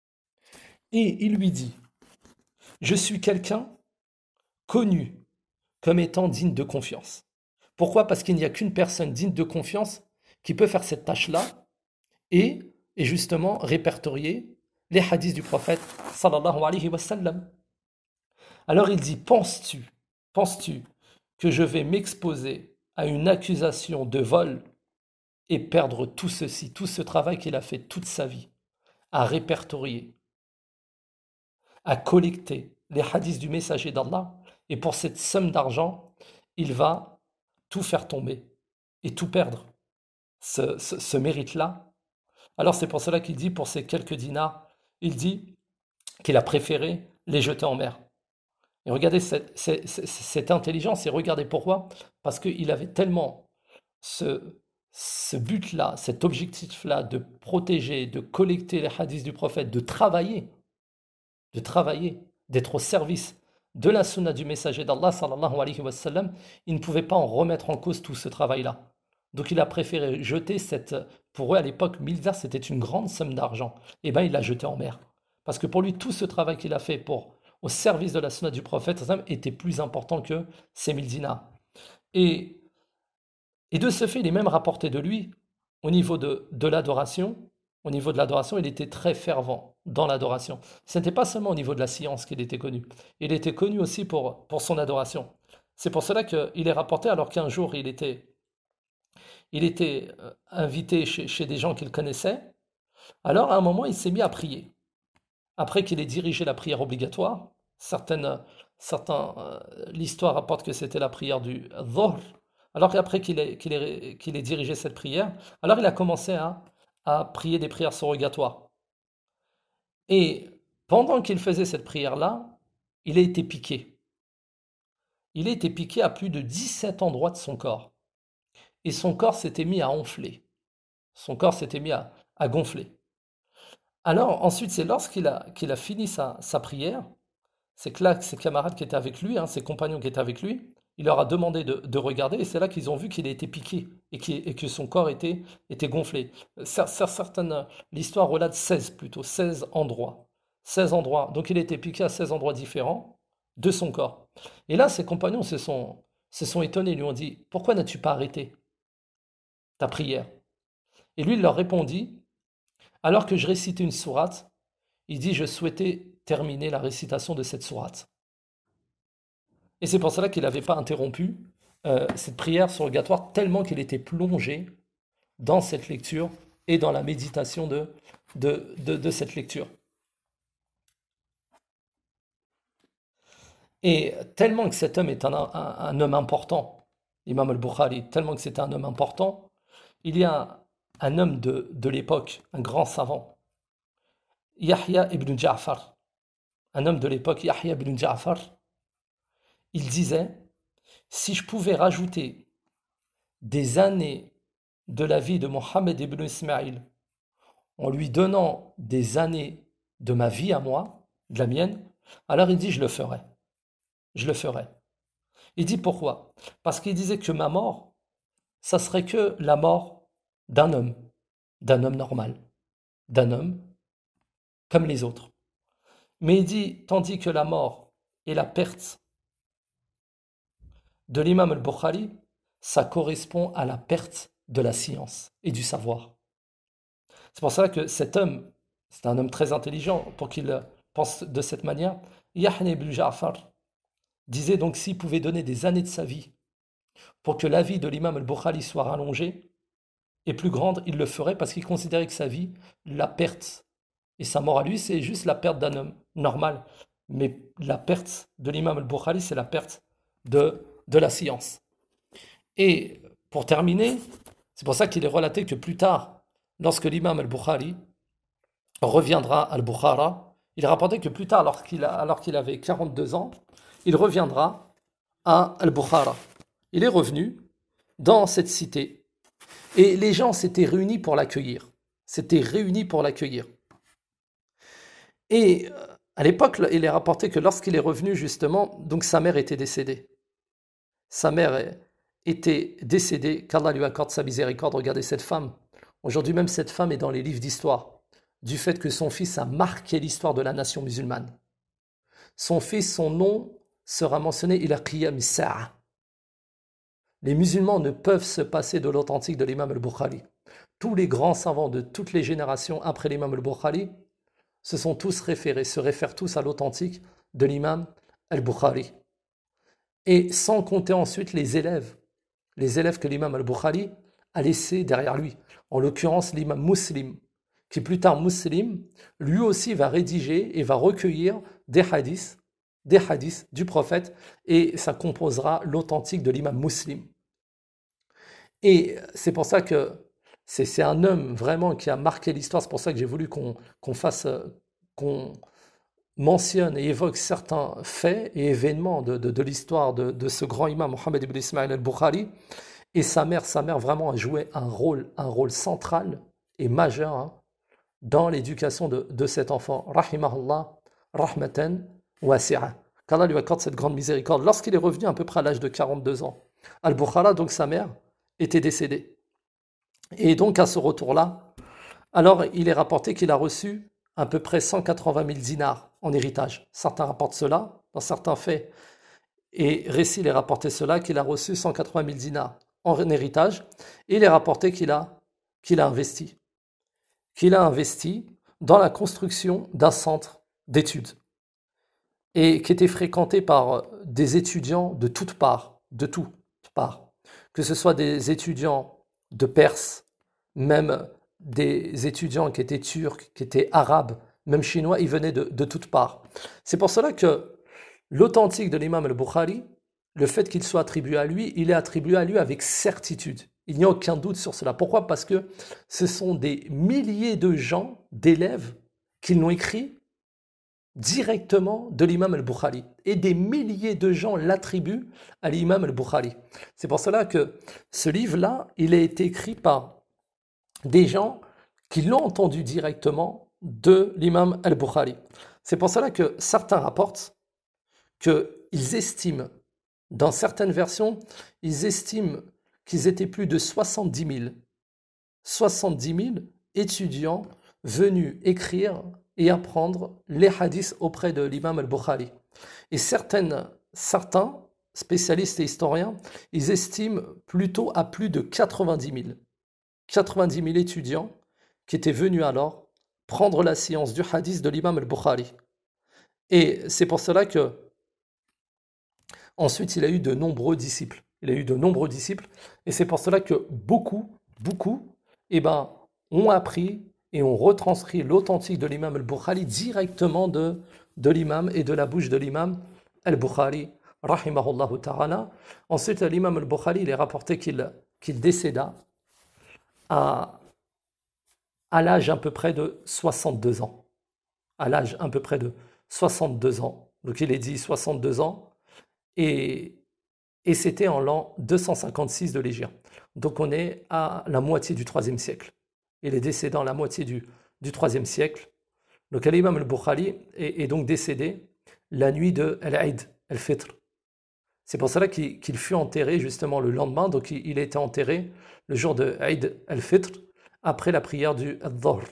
S1: Et il lui dit: je suis quelqu'un connu comme étant digne de confiance. Pourquoi? Parce qu'il n'y a qu'une personne digne de confiance qui peut faire cette tâche-là et, et justement répertorier les hadiths du prophète sallallahu alayhi wa sallam. Alors il dit: penses-tu, penses-tu que je vais m'exposer à une accusation de vol et perdre tout ceci, tout ce travail qu'il a fait toute sa vie, à répertorier, à collecter les hadiths du messager d'Allah, et pour cette somme d'argent, il va tout faire tomber et tout perdre, ce, ce, ce mérite-là. Alors c'est pour cela qu'il dit, pour ces quelques dinars, il dit qu'il a préféré les jeter en mer. Et regardez cette, cette, cette intelligence, et regardez pourquoi. Parce qu'il avait tellement ce, ce but-là, cet objectif-là de protéger, de collecter les hadiths du prophète, de travailler, de travailler, d'être au service de la sunna du messager d'Allah, sallallahu alayhi wa sallam, il ne pouvait pas en remettre en cause tout ce travail-là. Donc il a préféré jeter cette... Pour eux, à l'époque, mille dinars, c'était une grande somme d'argent. Et bien, il l'a jeté en mer. Parce que pour lui, tout ce travail qu'il a fait pour, au service de la sunna du prophète sallam, était plus important que ces mille dinars. Et, et de ce fait, il est même rapporté de lui, au niveau de, de l'adoration, au niveau de l'adoration, il était très fervent dans l'adoration. Ce n'était pas seulement au niveau de la science qu'il était connu, il était connu aussi pour, pour son adoration. C'est pour cela qu'il est rapporté, alors qu'un jour il était, il était euh, invité chez, chez des gens qu'il connaissait, alors à un moment il s'est mis à prier. Après qu'il ait dirigé la prière obligatoire, certaines, certains, euh, l'histoire rapporte que c'était la prière du Dhuhr, alors qu'après qu'il ait, qu'il ait, qu'il ait dirigé cette prière, alors il a commencé à, à prier des prières surrogatoires. Et pendant qu'il faisait cette prière-là, il a été piqué. Il a été piqué à plus de dix-sept endroits de son corps. Et son corps s'était mis à enfler. Son corps s'était mis à, à gonfler. Alors ensuite, c'est lorsqu'il a, qu'il a fini sa, sa prière, c'est que là, ses camarades qui étaient avec lui, hein, ses compagnons qui étaient avec lui, il leur a demandé de, de regarder, et c'est là qu'ils ont vu qu'il a été piqué et, qu'il- et que son corps était, était gonflé. Cer- cer- Certaines, l'histoire relate seize plutôt, seize endroits. seize endroits. Donc il a été piqué à seize endroits différents de son corps. Et là, ses compagnons se sont, se sont étonnés, lui ont dit, pourquoi n'as-tu pas arrêté ta prière? Et lui, il leur répondit, alors que je récitais une sourate, il dit, je souhaitais terminer la récitation de cette sourate. Et c'est pour cela qu'il n'avait pas interrompu euh, cette prière surrogatoire, tellement qu'il était plongé dans cette lecture et dans la méditation de, de, de, de cette lecture. Et tellement que cet homme est un, un, un homme important, l'imam al-Bukhari, tellement que c'était un homme important, il y a un homme de, de l'époque, un grand savant, Yahya ibn Ja'far, un homme de l'époque, Yahya ibn Ja'far, il disait, si je pouvais rajouter des années de la vie de Mohammed ibn Ismaïl en lui donnant des années de ma vie à moi, de la mienne, alors il dit je le ferai. Je le ferai. Il dit pourquoi? Parce qu'il disait que ma mort, ça serait que la mort d'un homme, d'un homme normal, d'un homme comme les autres. Mais il dit, tandis que la mort et la perte de l'imam al-Bukhari, ça correspond à la perte de la science et du savoir. C'est pour ça que cet homme, c'est un homme très intelligent pour qu'il pense de cette manière. Yahya ibn Ja'far disait donc s'il pouvait donner des années de sa vie pour que la vie de l'imam al-Bukhari soit rallongée et plus grande, il le ferait parce qu'il considérait que sa vie, la perte et sa mort à lui, c'est juste la perte d'un homme normal. Mais la perte de l'imam al-Bukhari, c'est la perte de, de la science. Et pour terminer, c'est pour ça qu'il est relaté que plus tard, lorsque l'imam al-Bukhari reviendra à al-Bukhara, il est rapporté que plus tard, alors qu'il, a, alors qu'il avait quarante-deux ans, il reviendra à al-Bukhara. Il est revenu dans cette cité et les gens s'étaient réunis pour l'accueillir. S'étaient réunis pour l'accueillir. Et à l'époque, il est rapporté que lorsqu'il est revenu justement, donc sa mère était décédée. Sa mère était décédée, qu'Allah lui accorde sa miséricorde. Regardez cette femme. Aujourd'hui même, cette femme est dans les livres d'histoire du fait que son fils a marqué l'histoire de la nation musulmane. Son fils, son nom sera mentionné, il a qiyam sa'a. Les musulmans ne peuvent se passer de l'authentique de l'imam al-Bukhari. Tous les grands savants de toutes les générations après l'imam al-Bukhari se sont tous référés, se réfèrent tous à l'authentique de l'imam al-Bukhari. Et sans compter ensuite les élèves, les élèves que l'imam al-Bukhari a laissés derrière lui. En l'occurrence, l'imam Muslim, qui plus tard Muslim, lui aussi va rédiger et va recueillir des hadiths, des hadiths du prophète, et ça composera l'authentique de l'imam Muslim. Et c'est pour ça que c'est, c'est un homme vraiment qui a marqué l'histoire, c'est pour ça que j'ai voulu qu'on, qu'on fasse, qu'on mentionne et évoque certains faits et événements de, de, de l'histoire de, de ce grand imam Mohammed ibn Ismaïl al-Bukhari. Et sa mère, sa mère vraiment a joué un rôle, un rôle central et majeur hein, dans l'éducation de, de cet enfant. Rahimahullah, rahmatan wasi'a. Qu'Allah lui accorde cette grande miséricorde. Lorsqu'il est revenu à peu près à l'âge de quarante-deux ans, Al-Bukhara, donc sa mère, était décédée. Et donc à ce retour-là, alors il est rapporté qu'il a reçu à peu près cent quatre-vingt mille dinars en héritage. Certains rapportent cela, dans certains faits et récits, il est rapporté cela, qu'il a reçu cent quatre-vingt mille dinars en héritage, et il est rapporté qu'il a, qu'il a investi. Qu'il a investi dans la construction d'un centre d'études, et qui était fréquenté par des étudiants de toutes parts, de toutes parts, que ce soit des étudiants de Perse, même des étudiants qui étaient turcs, qui étaient arabes, même chinois, ils venaient de, de toutes parts. C'est pour cela que l'authentique de l'imam al-Bukhari, le fait qu'il soit attribué à lui, il est attribué à lui avec certitude. Il n'y a aucun doute sur cela. Pourquoi? Parce que ce sont des milliers de gens, d'élèves, qui l'ont écrit directement de l'imam al-Bukhari. Et des milliers de gens l'attribuent à l'imam al-Bukhari. C'est pour cela que ce livre-là, il a été écrit par des gens qui l'ont entendu directement de l'imam al-Bukhari. C'est pour cela que certains rapportent qu'ils estiment, dans certaines versions, ils estiment qu'ils étaient plus de soixante-dix mille, soixante-dix mille étudiants venus écrire et apprendre les hadiths auprès de l'imam al-Bukhari. Et certaines, certains spécialistes et historiens, ils estiment plutôt à plus de quatre-vingt-dix mille. quatre-vingt-dix mille étudiants qui étaient venus alors prendre la science du hadith de l'imam al-Bukhari. Et c'est pour cela que ensuite il a eu de nombreux disciples. Il a eu de nombreux disciples et c'est pour cela que beaucoup, beaucoup, eh ben, ont appris et ont retranscrit l'authentique de l'imam al-Bukhari directement de, de l'imam et de la bouche de l'imam al-Bukhari, rahimahullah ta'ala. Ensuite, l'imam al-Bukhari, il est rapporté qu'il, qu'il décéda à, à l'âge à peu près de soixante-deux ans. À l'âge à peu près de soixante-deux ans. Donc il est dit soixante-deux ans et, et c'était en l'an deux cent cinquante-six de l'Hégire. Donc on est à la moitié du troisième siècle. Il est décédé en la moitié du, du troisième siècle. Donc l'imam al-Bukhari est, est donc décédé la nuit de l'Aïd al-Fitr. C'est pour cela qu'il, qu'il fut enterré justement le lendemain. Donc il, il a été enterré le jour de l'Aïd al-Fitr après la prière du Dhuhr.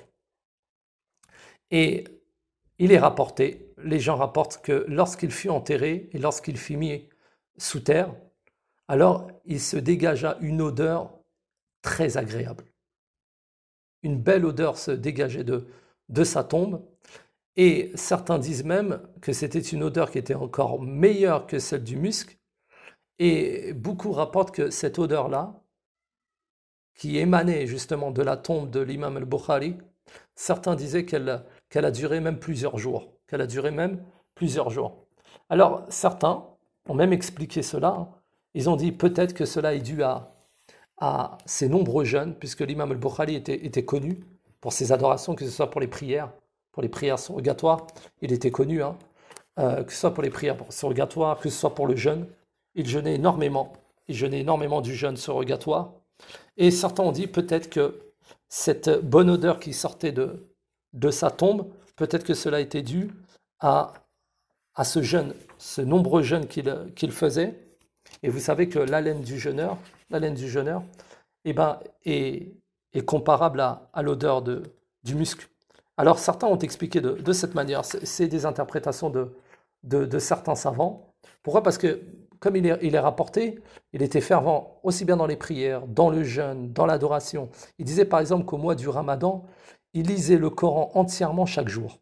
S1: Et il est rapporté, les gens rapportent que lorsqu'il fut enterré et lorsqu'il fut mis sous terre, alors il se dégagea une odeur très agréable. Une belle odeur se dégageait de, de sa tombe et certains disent même que c'était une odeur qui était encore meilleure que celle du musc et beaucoup rapportent que cette odeur-là, qui émanait justement de la tombe de l'imam al-Bukhari, certains disaient qu'elle, qu'elle a duré même plusieurs jours, qu'elle a duré même plusieurs jours. Alors certains ont même expliqué cela, ils ont dit peut-être que cela est dû à à ces nombreux jeûnes, puisque l'imam al-Bukhari était, était connu pour ses adorations, que ce soit pour les prières, pour les prières surrogatoires, il était connu, hein, euh, que ce soit pour les prières surrogatoires, que ce soit pour le jeûne, il jeûnait énormément, il jeûnait énormément du jeûne surrogatoire, et certains ont dit peut-être que cette bonne odeur qui sortait de, de sa tombe, peut-être que cela était dû à, à ce jeûne, ce nombreux jeûnes qu'il, qu'il faisait, et vous savez que l'haleine du jeûneur, l'haleine du jeûneur, eh ben, est, est comparable à, à l'odeur de, du musc. Alors certains ont expliqué de, de cette manière, c'est, c'est des interprétations de, de, de certains savants. Pourquoi? Parce que, comme il est, il est rapporté, il était fervent aussi bien dans les prières, dans le jeûne, dans l'adoration. Il disait par exemple qu'au mois du Ramadan, il lisait le Coran entièrement chaque jour.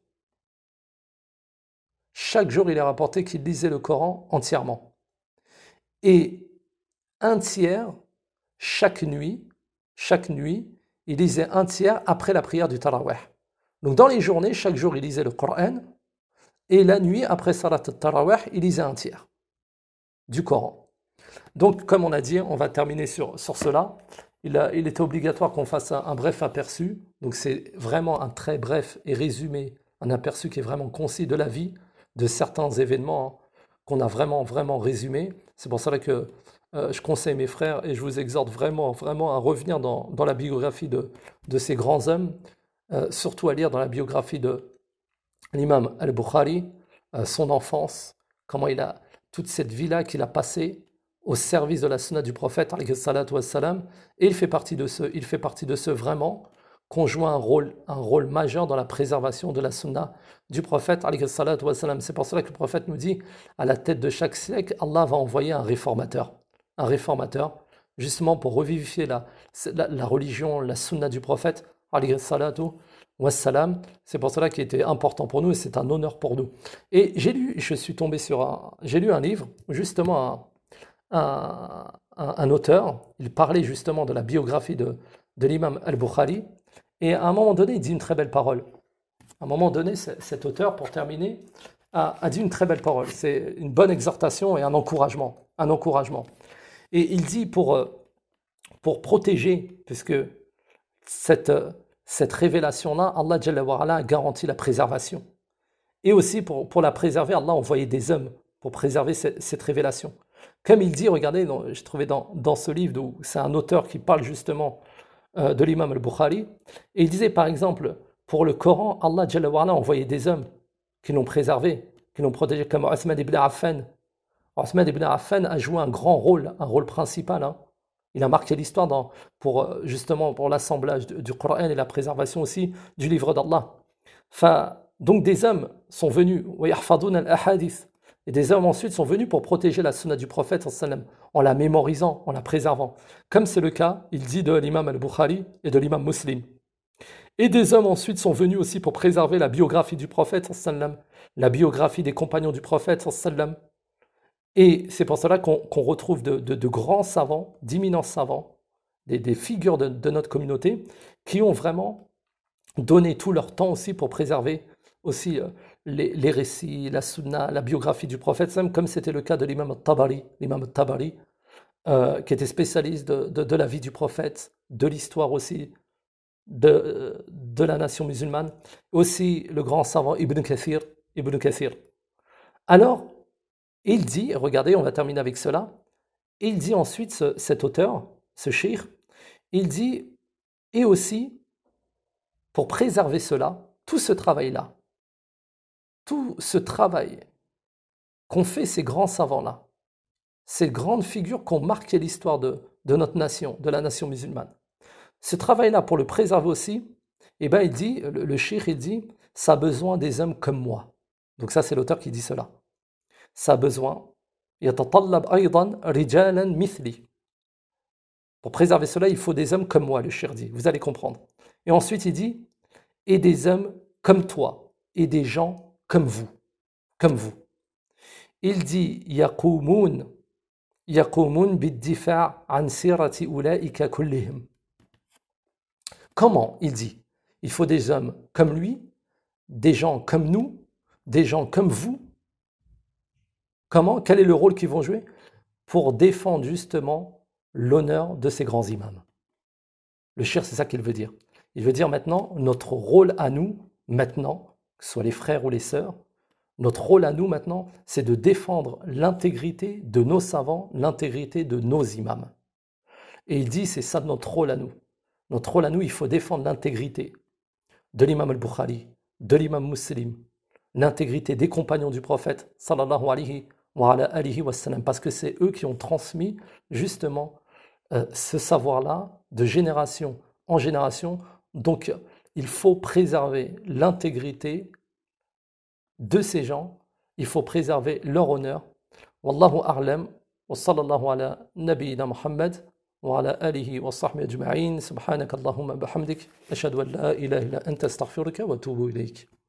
S1: Chaque jour, il est rapporté qu'il lisait le Coran entièrement. Et un tiers chaque nuit, chaque nuit, il lisait un tiers après la prière du Tarawih. Donc dans les journées, chaque jour, il lisait le Coran, et la nuit, après Salat al-Tarawih, il lisait un tiers du Coran. Donc, comme on a dit, on va terminer sur, sur cela. Il, a, il était obligatoire qu'on fasse un, un bref aperçu. Donc c'est vraiment un très bref et résumé, un aperçu qui est vraiment concis de la vie, de certains événements hein, qu'on a vraiment, vraiment résumés. C'est pour cela que euh, je conseille mes frères et je vous exhorte vraiment, vraiment à revenir dans, dans la biographie de, de ces grands hommes, euh, surtout à lire dans la biographie de l'imam al-Bukhari, euh, son enfance, comment il a, toute cette vie-là qu'il a passée au service de la sunna du prophète, alayhi salatu wassalam, et il fait partie de ceux, il fait partie de ceux vraiment qu'on joue un rôle, un rôle majeur dans la préservation de la sunna du prophète, alayhi salatu wassalam. C'est pour cela que le prophète nous dit, à la tête de chaque siècle, Allah va envoyer un réformateur, un réformateur, justement pour revivifier la, la, la religion, la sunna du prophète, alayhi salatu wassalam. C'est pour cela qu'il était important pour nous et c'est un honneur pour nous. Et j'ai lu, je suis tombé sur un, j'ai lu un livre, justement un, un, un, un auteur, il parlait justement de la biographie de, de l'imam al-Bukhari, et à un moment donné, il dit une très belle parole. À un moment donné, cet auteur, pour terminer, a, a dit une très belle parole. C'est une bonne exhortation et un encouragement. Un encouragement. Et il dit, pour, pour protéger, puisque cette, cette révélation-là, Allah Jalla wa Ala a garanti la préservation. Et aussi pour, pour la préserver, Allah a envoyé des hommes pour préserver cette, cette révélation. Comme il dit, regardez, j'ai trouvé dans, dans ce livre, où c'est un auteur qui parle justement euh, de l'imam al-Bukhari, et il disait par exemple, pour le Coran, Allah Jalla wa Ala a envoyé des hommes qui l'ont préservé, qui l'ont protégé, comme Othman ibn Affan. Othman ibn Affan a joué un grand rôle, un rôle principal. Hein. Il a marqué l'histoire dans, pour, justement pour l'assemblage du Coran et la préservation aussi du livre d'Allah. Enfin, donc des hommes sont venus, et des hommes ensuite sont venus pour protéger la sunna du prophète en la mémorisant, en la préservant. Comme c'est le cas, il dit de l'imam al-Bukhari et de l'imam Muslim. Et des hommes ensuite sont venus aussi pour préserver la biographie du prophète, la biographie des compagnons du prophète. Et c'est pour cela qu'on qu'on retrouve de, de, de grands savants, d'imminents savants, des, des figures de, de notre communauté, qui ont vraiment donné tout leur temps aussi pour préserver aussi euh, les, les récits, la sunna, la biographie du prophète, comme c'était le cas de l'imam al-Tabari, l'imam al-Tabari, euh, qui était spécialiste de, de, de la vie du prophète, de l'histoire aussi de, de la nation musulmane, aussi le grand savant Ibn Kathir. Ibn Kathir. Alors, il dit, regardez, on va terminer avec cela, il dit ensuite, ce, cet auteur, ce cheikh, il dit, et aussi, pour préserver cela, tout ce travail-là, tout ce travail qu'ont fait ces grands savants-là, ces grandes figures qui ont marqué l'histoire de, de notre nation, de la nation musulmane, ce travail-là, pour le préserver aussi, eh ben, il dit, le, le cheikh, il dit, ça a besoin des hommes comme moi. Donc ça, c'est l'auteur qui dit cela. Ça a besoin. Pour préserver cela, il faut des hommes comme moi, le cheikh dit. Vous allez comprendre. Et ensuite, il dit, et des hommes comme toi, et des gens comme vous, comme vous. Il dit, yaqumun, yaqumun bid-difa' an sirati ulaika kullihim. Comment? Il dit, il faut des hommes comme lui, des gens comme nous, des gens comme vous. Comment? Quel est le rôle qu'ils vont jouer? Pour défendre justement l'honneur de ces grands imams. Le cheikh, c'est ça qu'il veut dire. Il veut dire maintenant, notre rôle à nous, maintenant, que ce soit les frères ou les sœurs, notre rôle à nous maintenant, c'est de défendre l'intégrité de nos savants, l'intégrité de nos imams. Et il dit, c'est ça notre rôle à nous. Notre rôle à nous, il faut défendre l'intégrité de l'imam al-Bukhari, de l'imam Muslim, l'intégrité des compagnons du prophète, sallallahu alayhi wa ala alihi wa sallam, parce que c'est eux qui ont transmis justement euh, ce savoir-là de génération en génération. Donc, il faut préserver l'intégrité de ces gens, il faut préserver leur honneur. Wallahu a'lam, wa sallallahu ala nabiyyina Muhammad wa ala alihi wa sahbihi ajma'in. Subhanaka Allahumma bihamdik, ashhadu an la ilaha illa anta astaghfiruka wa atubu ilayk.